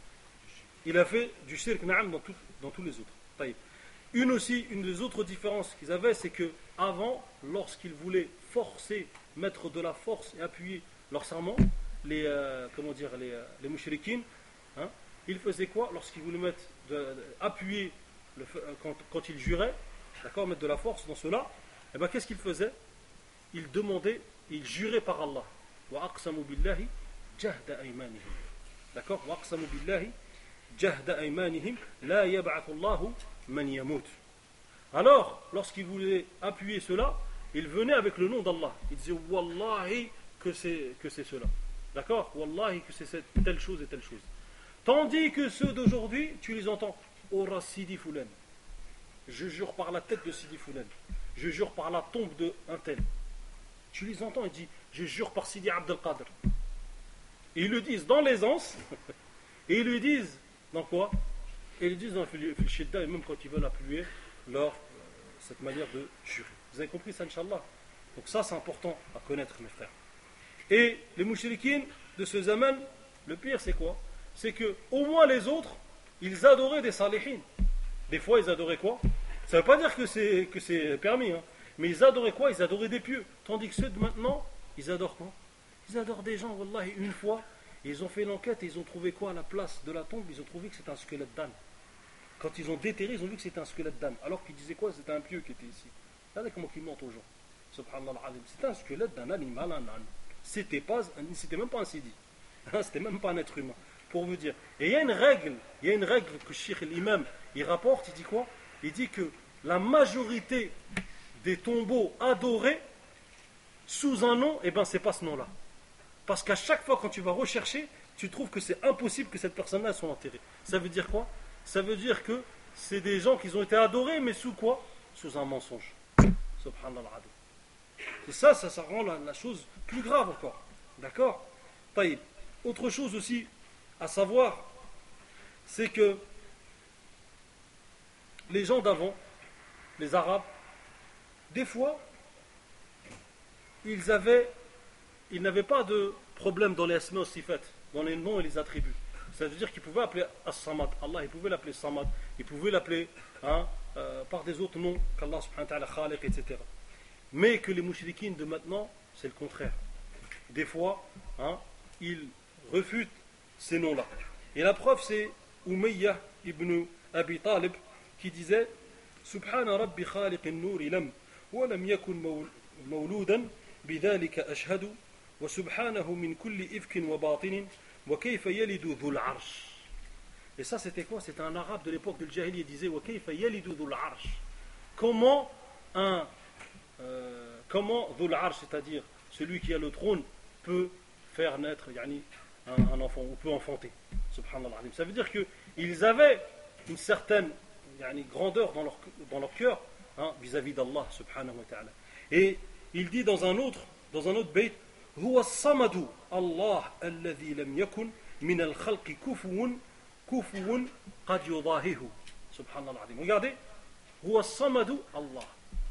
il a fait du shirk na'am dans, tout, dans tous les autres. Taïb. Une aussi, une des autres différences qu'ils avaient, c'est que avant, lorsqu'ils voulaient forcer, mettre de la force et appuyer leur serment, les, euh, comment dire, les, euh, les mouchriquines, hein, ils faisaient quoi? Lorsqu'ils voulaient mettre de, de, appuyer le, quand, quand ils juraient, d'accord, mettre de la force dans cela, et ben qu'est-ce qu'ils faisaient? Ils demandaient, ils juraient par Allah. Wa aqsamu billahi jahda aymanihim. D'accord? Wa aqsamu billahi jahda aymanihim la yab'athu Allahu man yamut. Alors, lorsqu'ils voulaient appuyer cela, ils venaient avec le nom d'Allah. Ils disaient Wallahi que c'est que c'est cela. D'accord? Wallahi que c'est cette, telle chose et telle chose. Tandis que ceux d'aujourd'hui, tu les entends. Ora Sidi Foulan. Je jure par la tête de Sidi Foulan. Je jure par la tombe de un tel. Tu les entends, ils disent je jure par Sidi Abdel Qadir. Et ils le disent dans l'aisance. Et ils le disent dans quoi? Et ils le disent dans le shidda, et même quand ils veulent appuyer leur, cette manière de jurer. Vous avez compris ça, Inch'Allah? Donc ça, c'est important à connaître, mes frères. Et les mouchriquines de ce zaman, le pire, c'est quoi? C'est que au moins les autres, ils adoraient des salihines. Des fois, ils adoraient quoi? Ça ne veut pas dire que c'est, que c'est permis, hein. Mais ils adoraient quoi? Ils adoraient des pieux. Tandis que ceux de maintenant, ils adorent quoi? Ils adorent des gens, wallahi, une fois, ils ont fait l'enquête et ils ont trouvé quoi à la place de la tombe? Ils ont trouvé que c'était un squelette d'âne. Quand ils ont déterré, ils ont vu que c'était un squelette d'âne. Alors qu'ils disaient quoi? C'était un pieux qui était ici. Regardez comment ils mentent aux gens. Subhanallah al-azim. C'était un squelette d'un animal, un âne. C'était, pas, c'était même pas un sidi. C'était même pas un être humain. Pour vous dire. Et il y a une règle, il y a une règle que Cheikh l'imam, il rapporte, il dit quoi? Il dit que la majorité des tombeaux adorés sous un nom, eh ben c'est pas ce nom-là. Parce qu'à chaque fois quand tu vas rechercher, tu trouves que c'est impossible que cette personne-là soit enterrée. Ça veut dire quoi? Ça veut dire que c'est des gens qui ont été adorés, mais sous quoi? Sous un mensonge. Subhanallah. Et ça, ça, ça rend la, la chose plus grave encore. D'accord? Taïb. Autre chose aussi à savoir, c'est que les gens d'avant, les Arabes, des fois, ils avaient, ils n'avaient pas de problème dans les asma wa sifat, dans les noms et les attributs. Ça veut dire qu'ils pouvaient appeler As-Samad, Allah, ils pouvaient l'appeler Samad, ils pouvaient l'appeler hein, euh, par des autres noms qu'Allah subhanahu wa ta'ala, Khaliq, et cetera. Mais que les mouchrikines de maintenant, c'est le contraire. Des fois, hein, ils refutent ces noms-là. Et la preuve, c'est Umayyah ibn Abi Talib qui disait Subhana Rabbi Khaliq al-Nouri lam wa lam yakun mawloudan bidhalika ashhadu wa subhanahu min kulli ifkin wa batinin wa kayfa yalidu dhul arsh. Et ça, c'était quoi? C'était un arabe de l'époque de Jahili. Il disait wa kayfa yalidu dhul arsh. Comment un euh, comment dhul arsh, c'est-à-dire celui qui a le trône, peut faire naître yani, un, un enfant, ou peut enfanter. Subhanallah. Ça veut dire qu'ils avaient une certaine yani, grandeur dans leur, dans leur cœur hein, vis-à-vis d'Allah subhanahu wa ta'ala. Et il dit dans un autre, dans un autre bayt, Huwa samadu Allah alladhi lam yakun min al-khalqi kufuun kufuun qad yudahihu. Subhanallah. Regardez, Huwa samadu Allah.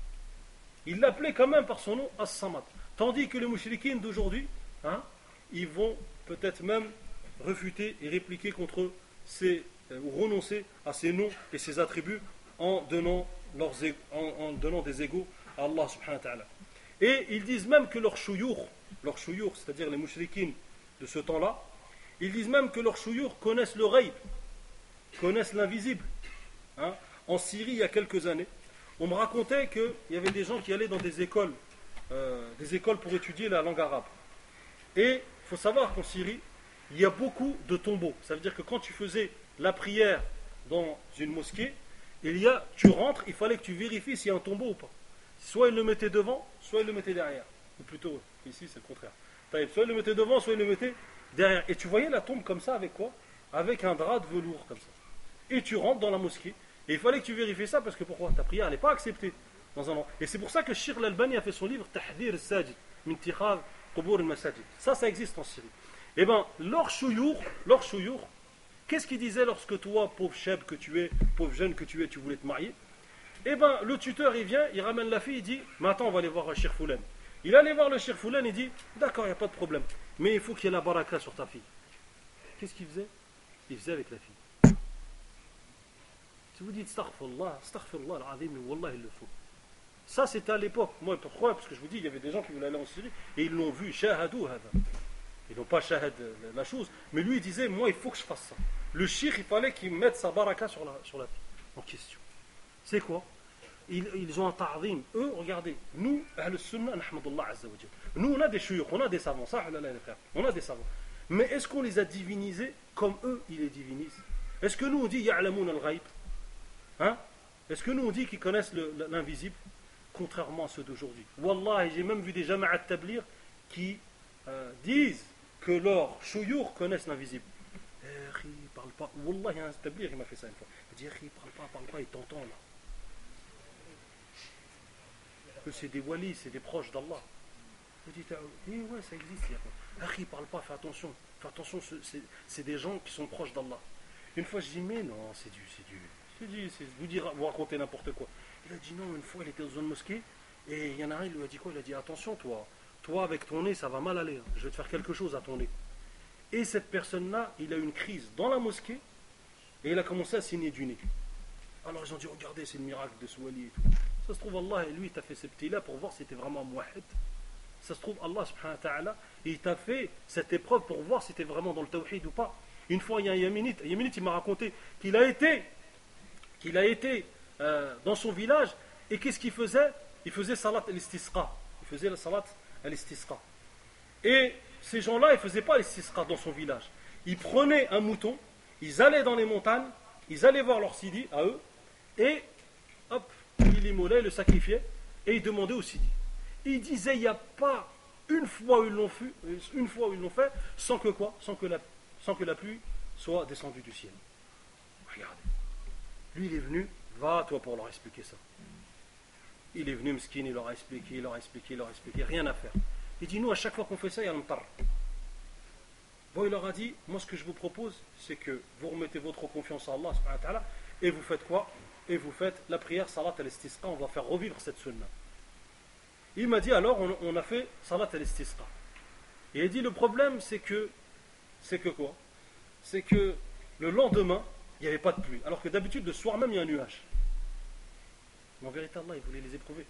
Il l'appelait quand même par son nom As-Samad. Tandis que les mouchrikines d'aujourd'hui, hein, ils vont peut-être même refuter et répliquer contre ces, euh, ou renoncer à ces noms et ces attributs en donnant, leurs, en, en donnant des égaux à Allah subhanahu wa ta'ala. Et ils disent même que leurs chouyours, leurs chouyours, c'est-à-dire les mouchrikines de ce temps-là, ils disent même que leurs chouyours connaissent le ghaib, connaissent l'invisible. Hein. En Syrie, il y a quelques années, on me racontait qu'il y avait des gens qui allaient dans des écoles, euh, des écoles pour étudier la langue arabe. Et il faut savoir qu'en Syrie, il y a beaucoup de tombeaux. Ça veut dire que quand tu faisais la prière dans une mosquée, il y a, tu rentres, il fallait que tu vérifies s'il y a un tombeau ou pas. Soit ils le mettaient devant, soit ils le mettaient derrière. Ou plutôt, ici c'est le contraire. Soit ils le mettaient devant, soit ils le mettaient derrière. Et tu voyais la tombe comme ça avec quoi? Avec un drap de velours comme ça. Et tu rentres dans la mosquée. Et il fallait que tu vérifies ça parce que pourquoi? Ta prière n'est pas acceptée dans un endroit. Et c'est pour ça que Sheikh al-Albani a fait son livre Tahdir al-Sajid min tikhadh qubur al-masajid. Ça, ça existe en Syrie. Eh bien, leur chouyour, leur chouyour, qu'est-ce qu'il disait lorsque toi, pauvre cheb que tu es, pauvre jeune que tu es, tu voulais te marier? Eh bien, le tuteur, il vient, il ramène la fille, il dit, mais attends, on va aller voir le Cheikh Foulen. Il allait voir le Cheikh Foulen, il dit, d'accord, il n'y a pas de problème, mais il faut qu'il y ait la baraka sur ta fille. Qu'est-ce qu'il faisait? Il faisait avec la fille. Si vous dites, astaghfirullah, astaghfirullah, al-azim, wallah, il le faut. Ça, c'était à l'époque. Moi, pourquoi? Parce que je vous dis, il y avait des gens qui voulaient aller en Syrie, et ils l'ont vu, shahadou hada. Ils n'ont pas shahad la chose, mais lui il disait, moi il faut que je fasse ça. Le shir, il fallait qu'il mette sa baraka sur la, sur la fille en question. C'est quoi? ils, ils ont un ta'zim. Eux, regardez, nous, Ahl Sunnah, nahmadullah azza wa jal. Nous, on a des chouyouk, on a des savants, ça, on a des savants. Mais est-ce qu'on les a divinisés comme eux, ils les divinisent? Est-ce que nous on dit ya'lamoun al-ghaib? Hein? Est-ce que nous on dit qu'ils connaissent le, l'invisible? Contrairement à ceux d'aujourd'hui. Wallah, j'ai même vu des jama'at tablir qui euh, disent que leurs chouyours connaissent l'invisible. Eh, il parle pas. Wallah, il y a un tablir, il m'a fait ça une fois. Il dit, il parle pas, parle pas, il t'entend là. Que c'est des walis, c'est des proches d'Allah. Vous dites, eh ouais, ça existe. Il parle pas, fais attention. Fais attention, c'est, c'est des gens qui sont proches d'Allah. Une fois, je dis, mais non, c'est du, c'est du, c'est du, c'est, vous dire, vous racontez n'importe quoi. Il a dit non, une fois, il était dans une mosquée, et il y en a un, il lui a dit quoi? Il a dit, attention, toi, toi, avec ton nez, ça va mal aller. Hein. Je vais te faire quelque chose à ton nez. Et cette personne-là, il a eu une crise dans la mosquée, et il a commencé à saigner du nez. Alors ils ont dit, regardez, c'est le miracle de Souali et tout. Ça se trouve, Allah, lui, il t'a fait ce petit-là pour voir si c'était vraiment mouahid. Ça se trouve, Allah, subhanahu wa ta'ala, il t'a fait cette épreuve pour voir si c'était vraiment dans le tawhid ou pas. Une fois, il y a un Yéménite, un Yéménite, il m'a raconté qu'il a été, qu'il a été euh, dans son village, et qu'est-ce qu'il faisait? Il faisait salat al-istisqa. Il faisait la salat al-istisqa. Et ces gens-là, ils ne faisaient pas l'istisqa dans son village. Ils prenaient un mouton, ils allaient dans les montagnes, ils allaient voir leur sidi à eux, et hop, ils l'immolaient, ils le sacrifiaient, et ils demandaient au sidi. Ils disaient, il n'y a pas une fois où ils l'ont fait, une fois où ils l'ont fait, sans que quoi? Sans que la, sans que la pluie soit descendue du ciel. Regardez. Lui, il est venu, va toi pour leur expliquer ça. Il est venu, Mskin, il leur a expliqué, il leur a expliqué, il leur a expliqué, rien à faire. Il dit, nous, à chaque fois qu'on fait ça, il y a un mtar. Bon, il leur a dit, moi, ce que je vous propose, c'est que vous remettez votre confiance à Allah, subhanahu wa ta'ala, et vous faites quoi? Et vous faites la prière, salat al-istisqa, on va faire revivre cette sunna. Il m'a dit, alors, on, on a fait salat al-istisqa. Et il dit, le problème, c'est que, c'est que quoi? C'est que le lendemain, il n'y avait pas de pluie. Alors que d'habitude, le soir même, il y a un nuage. Mais en vérité, Allah, il voulait les éprouver.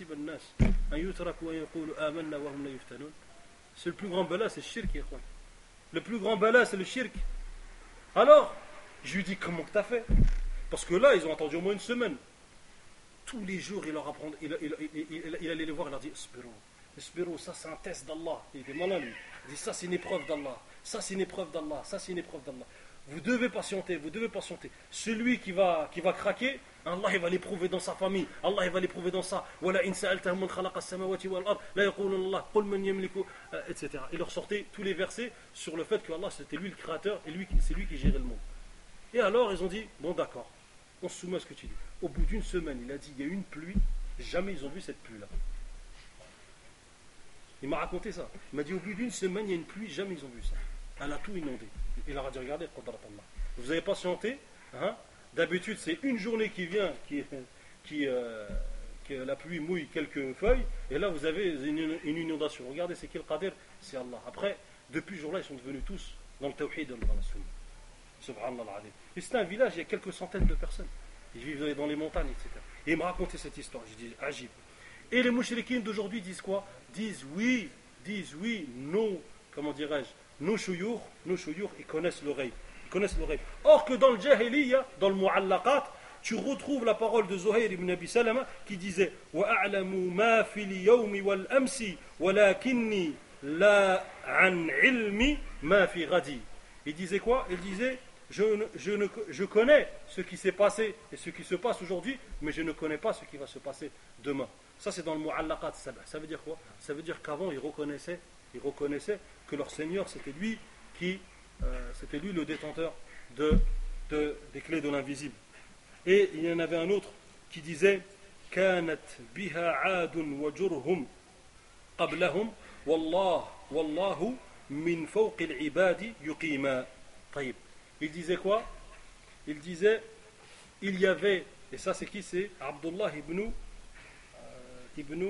C'est le plus grand bala, c'est le shirk. Le plus grand bala, c'est le shirk. Alors, je lui dis, comment que t'as fait? Parce que là, ils ont attendu au moins une semaine. Tous les jours, il leur apprend, il, il, il, il, il allait les voir, il leur dit, Espérons, espérons, ça c'est un test d'Allah. Il était malin lui. Il dit, ça c'est une épreuve d'Allah. Ça c'est une épreuve d'Allah. Ça c'est une épreuve d'Allah. Vous devez patienter, vous devez patienter. Celui qui va, qui va craquer, Allah il va l'éprouver dans sa famille. Allah il va l'éprouver dans ça. et cetera. Il leur sortait tous les versets sur le fait que Allah c'était lui le créateur et lui, c'est lui qui gérait le monde. Et alors ils ont dit, bon d'accord, on se soumet à ce que tu dis. Au bout d'une semaine, il a dit, il y a eu une pluie, jamais ils ont vu cette pluie-là. Il m'a raconté ça. Il m'a dit, au bout d'une semaine, il y a une pluie, jamais ils ont vu ça. Elle a tout inondé. Il leur a dit, regardez, vous avez patienté, hein? D'habitude c'est une journée qui vient, qui, qui, euh, que la pluie mouille quelques feuilles, et là vous avez une, une inondation. Regardez, c'est qui le qadir? C'est Allah. Après, depuis ce jour-là, ils sont devenus tous dans le tawhid, dans la sunna. Subhanallah. Et c'est un village, il y a quelques centaines de personnes. Ils vivent dans les montagnes, et cetera. Et il m'a raconté cette histoire. Je dis, agib. Et les mouchriquines d'aujourd'hui disent quoi? Disent oui, disent oui, non, comment dirais-je, nos chouyours, nos chouyours, ils connaissent l'oreille. Ils connaissent l'oreille. Or que dans le Jahiliya, dans le Mu'allaqat, tu retrouves la parole de Zuhayr ibn Abi Salama qui disait وَأَعْلَمُ مَا فِي الْيَوْمِ وَالْأَمْسِ وَلَكِنِّي لَا عَنْ عِلْمِ مَا فِي غَدِي. Il disait quoi? Il disait je, je, ne, je connais ce qui s'est passé et ce qui se passe aujourd'hui, mais je ne connais pas ce qui va se passer demain. Ça c'est dans le Mu'allaqat. Ça veut dire quoi? Ça veut dire qu'avant ils reconnaissaient, ils reconnaissaient que leur Seigneur c'était lui qui euh, c'était lui le détenteur de, de, des clés de l'invisible. Et il y en avait un autre qui disait كانت بها عاد وجرهم قبلهم والله والله من فوق العباد يقيما. طيب. Il disait quoi? Il disait il y avait, et ça c'est qui? C'est Abdullah ibn euh, ibn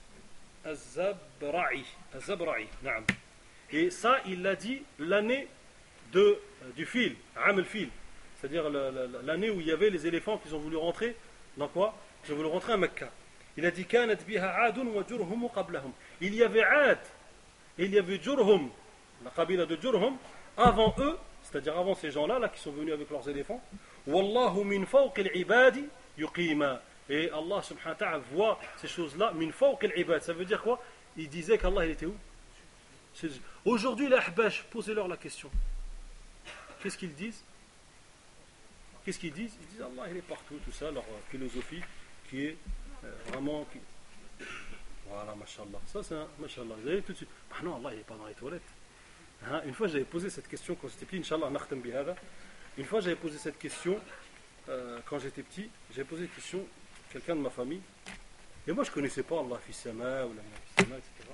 Az-Zabra'i. Az-Zabra'i, naam. Et ça, il l'a dit l'année de, euh, du fil, Am al-Fil. C'est-à-dire l'année où il y avait les éléphants qui ont voulu rentrer dans quoi? Ils ont voulu rentrer à Mecca. Il a dit كانت بها عاد وجرهم قبلهم. Il y avait Ad et il y avait Jurhum, la qabila de Jurhum, avant eux, c'est-à-dire avant ces gens-là là, qui sont venus avec leurs éléphants. Wallahu min fawq al-ibadi yuqima. Et Allah subhanahu wa ta'ala voit ces choses-là min fawq al-ibad. Ça veut dire quoi? Il disait qu'Allah il était où? Aujourd'hui les ahbash, posez-leur la question. Qu'est-ce qu'ils disent? Qu'est-ce qu'ils disent? Ils disent Allah il est partout, tout ça, leur philosophie qui est euh, vraiment qui... voilà, mashallah. Ça c'est un mashallah. Vous avez tout de suite. Bah non, Allah il n'est pas dans les toilettes. Hein? Une fois j'avais posé cette question quand j'étais petit, Inch'Allah, nakhtam bihada. Une fois j'avais posé cette question euh, quand j'étais petit, j'avais posé une question à quelqu'un de ma famille. Et moi je ne connaissais pas Allah fi sama ou la fi sama, et cetera.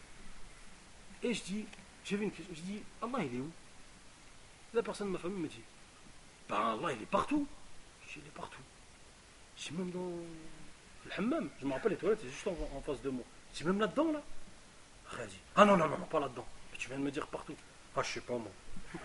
Et je dis, j'ai vu une question, je dis, Allah il est où? La personne de ma famille me dit, ben Allah il est partout. Je dis, il est partout. Je dis, même dans le hammam, je me rappelle les toilettes, c'est juste en, en face de moi. Je dis, même là-dedans là? Elle dit, ah non, non, non, non, pas là-dedans. Mais tu viens de me dire partout. Ah, je sais pas moi.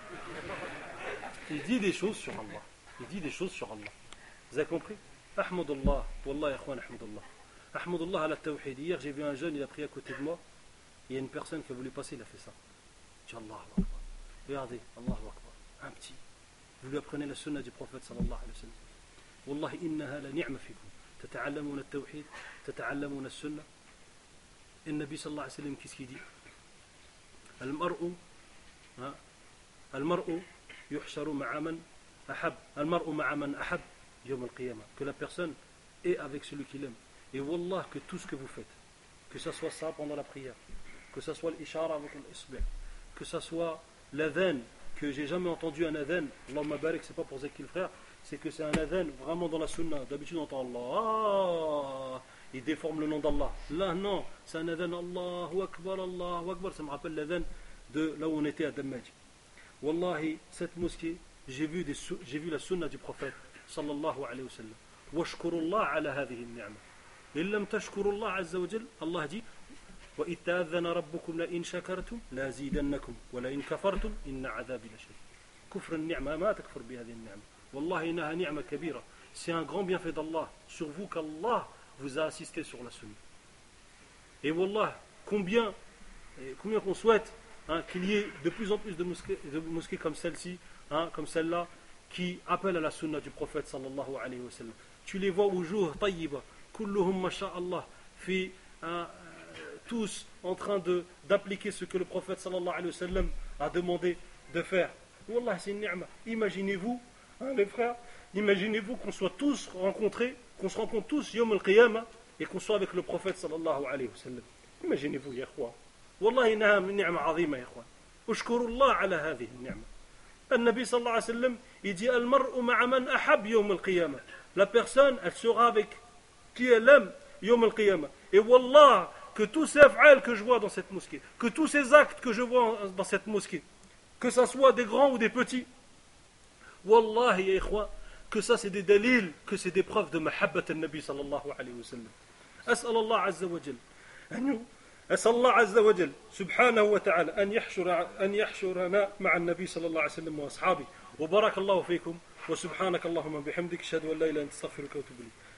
Il dit des choses sur Allah. Il dit des choses sur Allah. Vous avez compris? Ahmadullah, wallah, ikhwan, ahmadullah. Ahmadullah ala tawhid. Hier, j'ai vu un jeune, il a pris à côté de moi. Il y a une personne qui a voulu passer, il a fait ça. Je dis Allah Akbar. Regardez, Allah Akbar. Un petit. Vous lui apprenez la sunna du prophète sallallahu alayhi wa sallam. Wallahi innaha la ni'ma fikum. تتعلمون التوحيد تتعلمون السنة. النبي صلى الله عليه وسلم qu'est-ce qu'il dit? المرء المرء يحشر مع من أحب المرء مع من أحب يوم القيامة. Que la personne est avec celui qu'il aime. Et wallah que tout ce que vous faites, que ce soit ça pendant la prière, que ce soit l'ishara avec l'isbi', que ce soit l'adhan, que j'ai jamais entendu un adhan, Allahumma barik, c'est pas pour Zaki le frère, c'est que c'est un adhan vraiment dans la sunna. D'habitude on entend Allah, ah, il déforme le nom d'Allah. Là non, c'est un adhan Allahu Akbar, Allahu Akbar. Ça me rappelle l'adhan de là où on était à Dammaji. Wallahi, cette mosquée, j'ai vu, des, j'ai vu la sunna du prophète sallallahu alayhi wa sallam. Washkurullah ala hadhihi ni'ma. إن لم تشكروا الله عز وجل الله dit وإذ تأذن ربكم لئن شكرتم لازيدنكم ولئن كفرتم إن عذابي لشديد. كفر النعمة ما تكفر بهذه النعمة والله إنها نعمة كبيرة. C'est un grand bienfait d'Allah sur vous qu'Allah vous a assisté sur la sunna. Et wallah, combien, combien qu'on souhaite hein, qu'il y ait de plus en plus de mosquées, de mosquées comme celle-ci, hein, comme celle-là, qui appellent à la sunna du prophète sallallahu alayhi wa sallam. Tu les vois au jour tayyiba, kulluhum masha'Allah, fi, hein, tous en train de, d'appliquer ce que le prophète sallallahu alayhi wa sallam a demandé de faire. Wallah, c'est une ni'ma. Imaginez-vous, hein, les frères, imaginez-vous qu'on soit tous rencontrés, qu'on se rencontre tous yawm al-qiyamah et qu'on soit avec le prophète sallallahu alayhi wa sallam. Imaginez-vous, ya ikhwan. Wallah, innaha une ni'ma azima, ya ikhwan. Ushkuru Allah ala hadhihi ni'ma. النبي صلى الله عليه وسلم il dit المرء مع من أحب يوم القيامة. La personne, elle sera avec qui elle aime يوم القيامة. Et wallah, que tous ces af'al que je vois dans cette mosquée, que tous ces actes que je vois dans cette mosquée, que ça soit des grands ou des petits, wallah ya ikhwan, que ça c'est des dalils, que c'est des preuves de mahabbat al-Nabi sallallahu alayhi wa sallam. أسأل الله عز وجل أن أسأل الله عز وجل سبحانه وتعالى أن يحشر أن يحشرنا مع النبي صلى الله عليه وسلم وأصحابه وبارك الله فيكم وسبحانك اللهم بحمدك أشهد أن لا إله إلا أنت أستغفرك وأتوب إليك.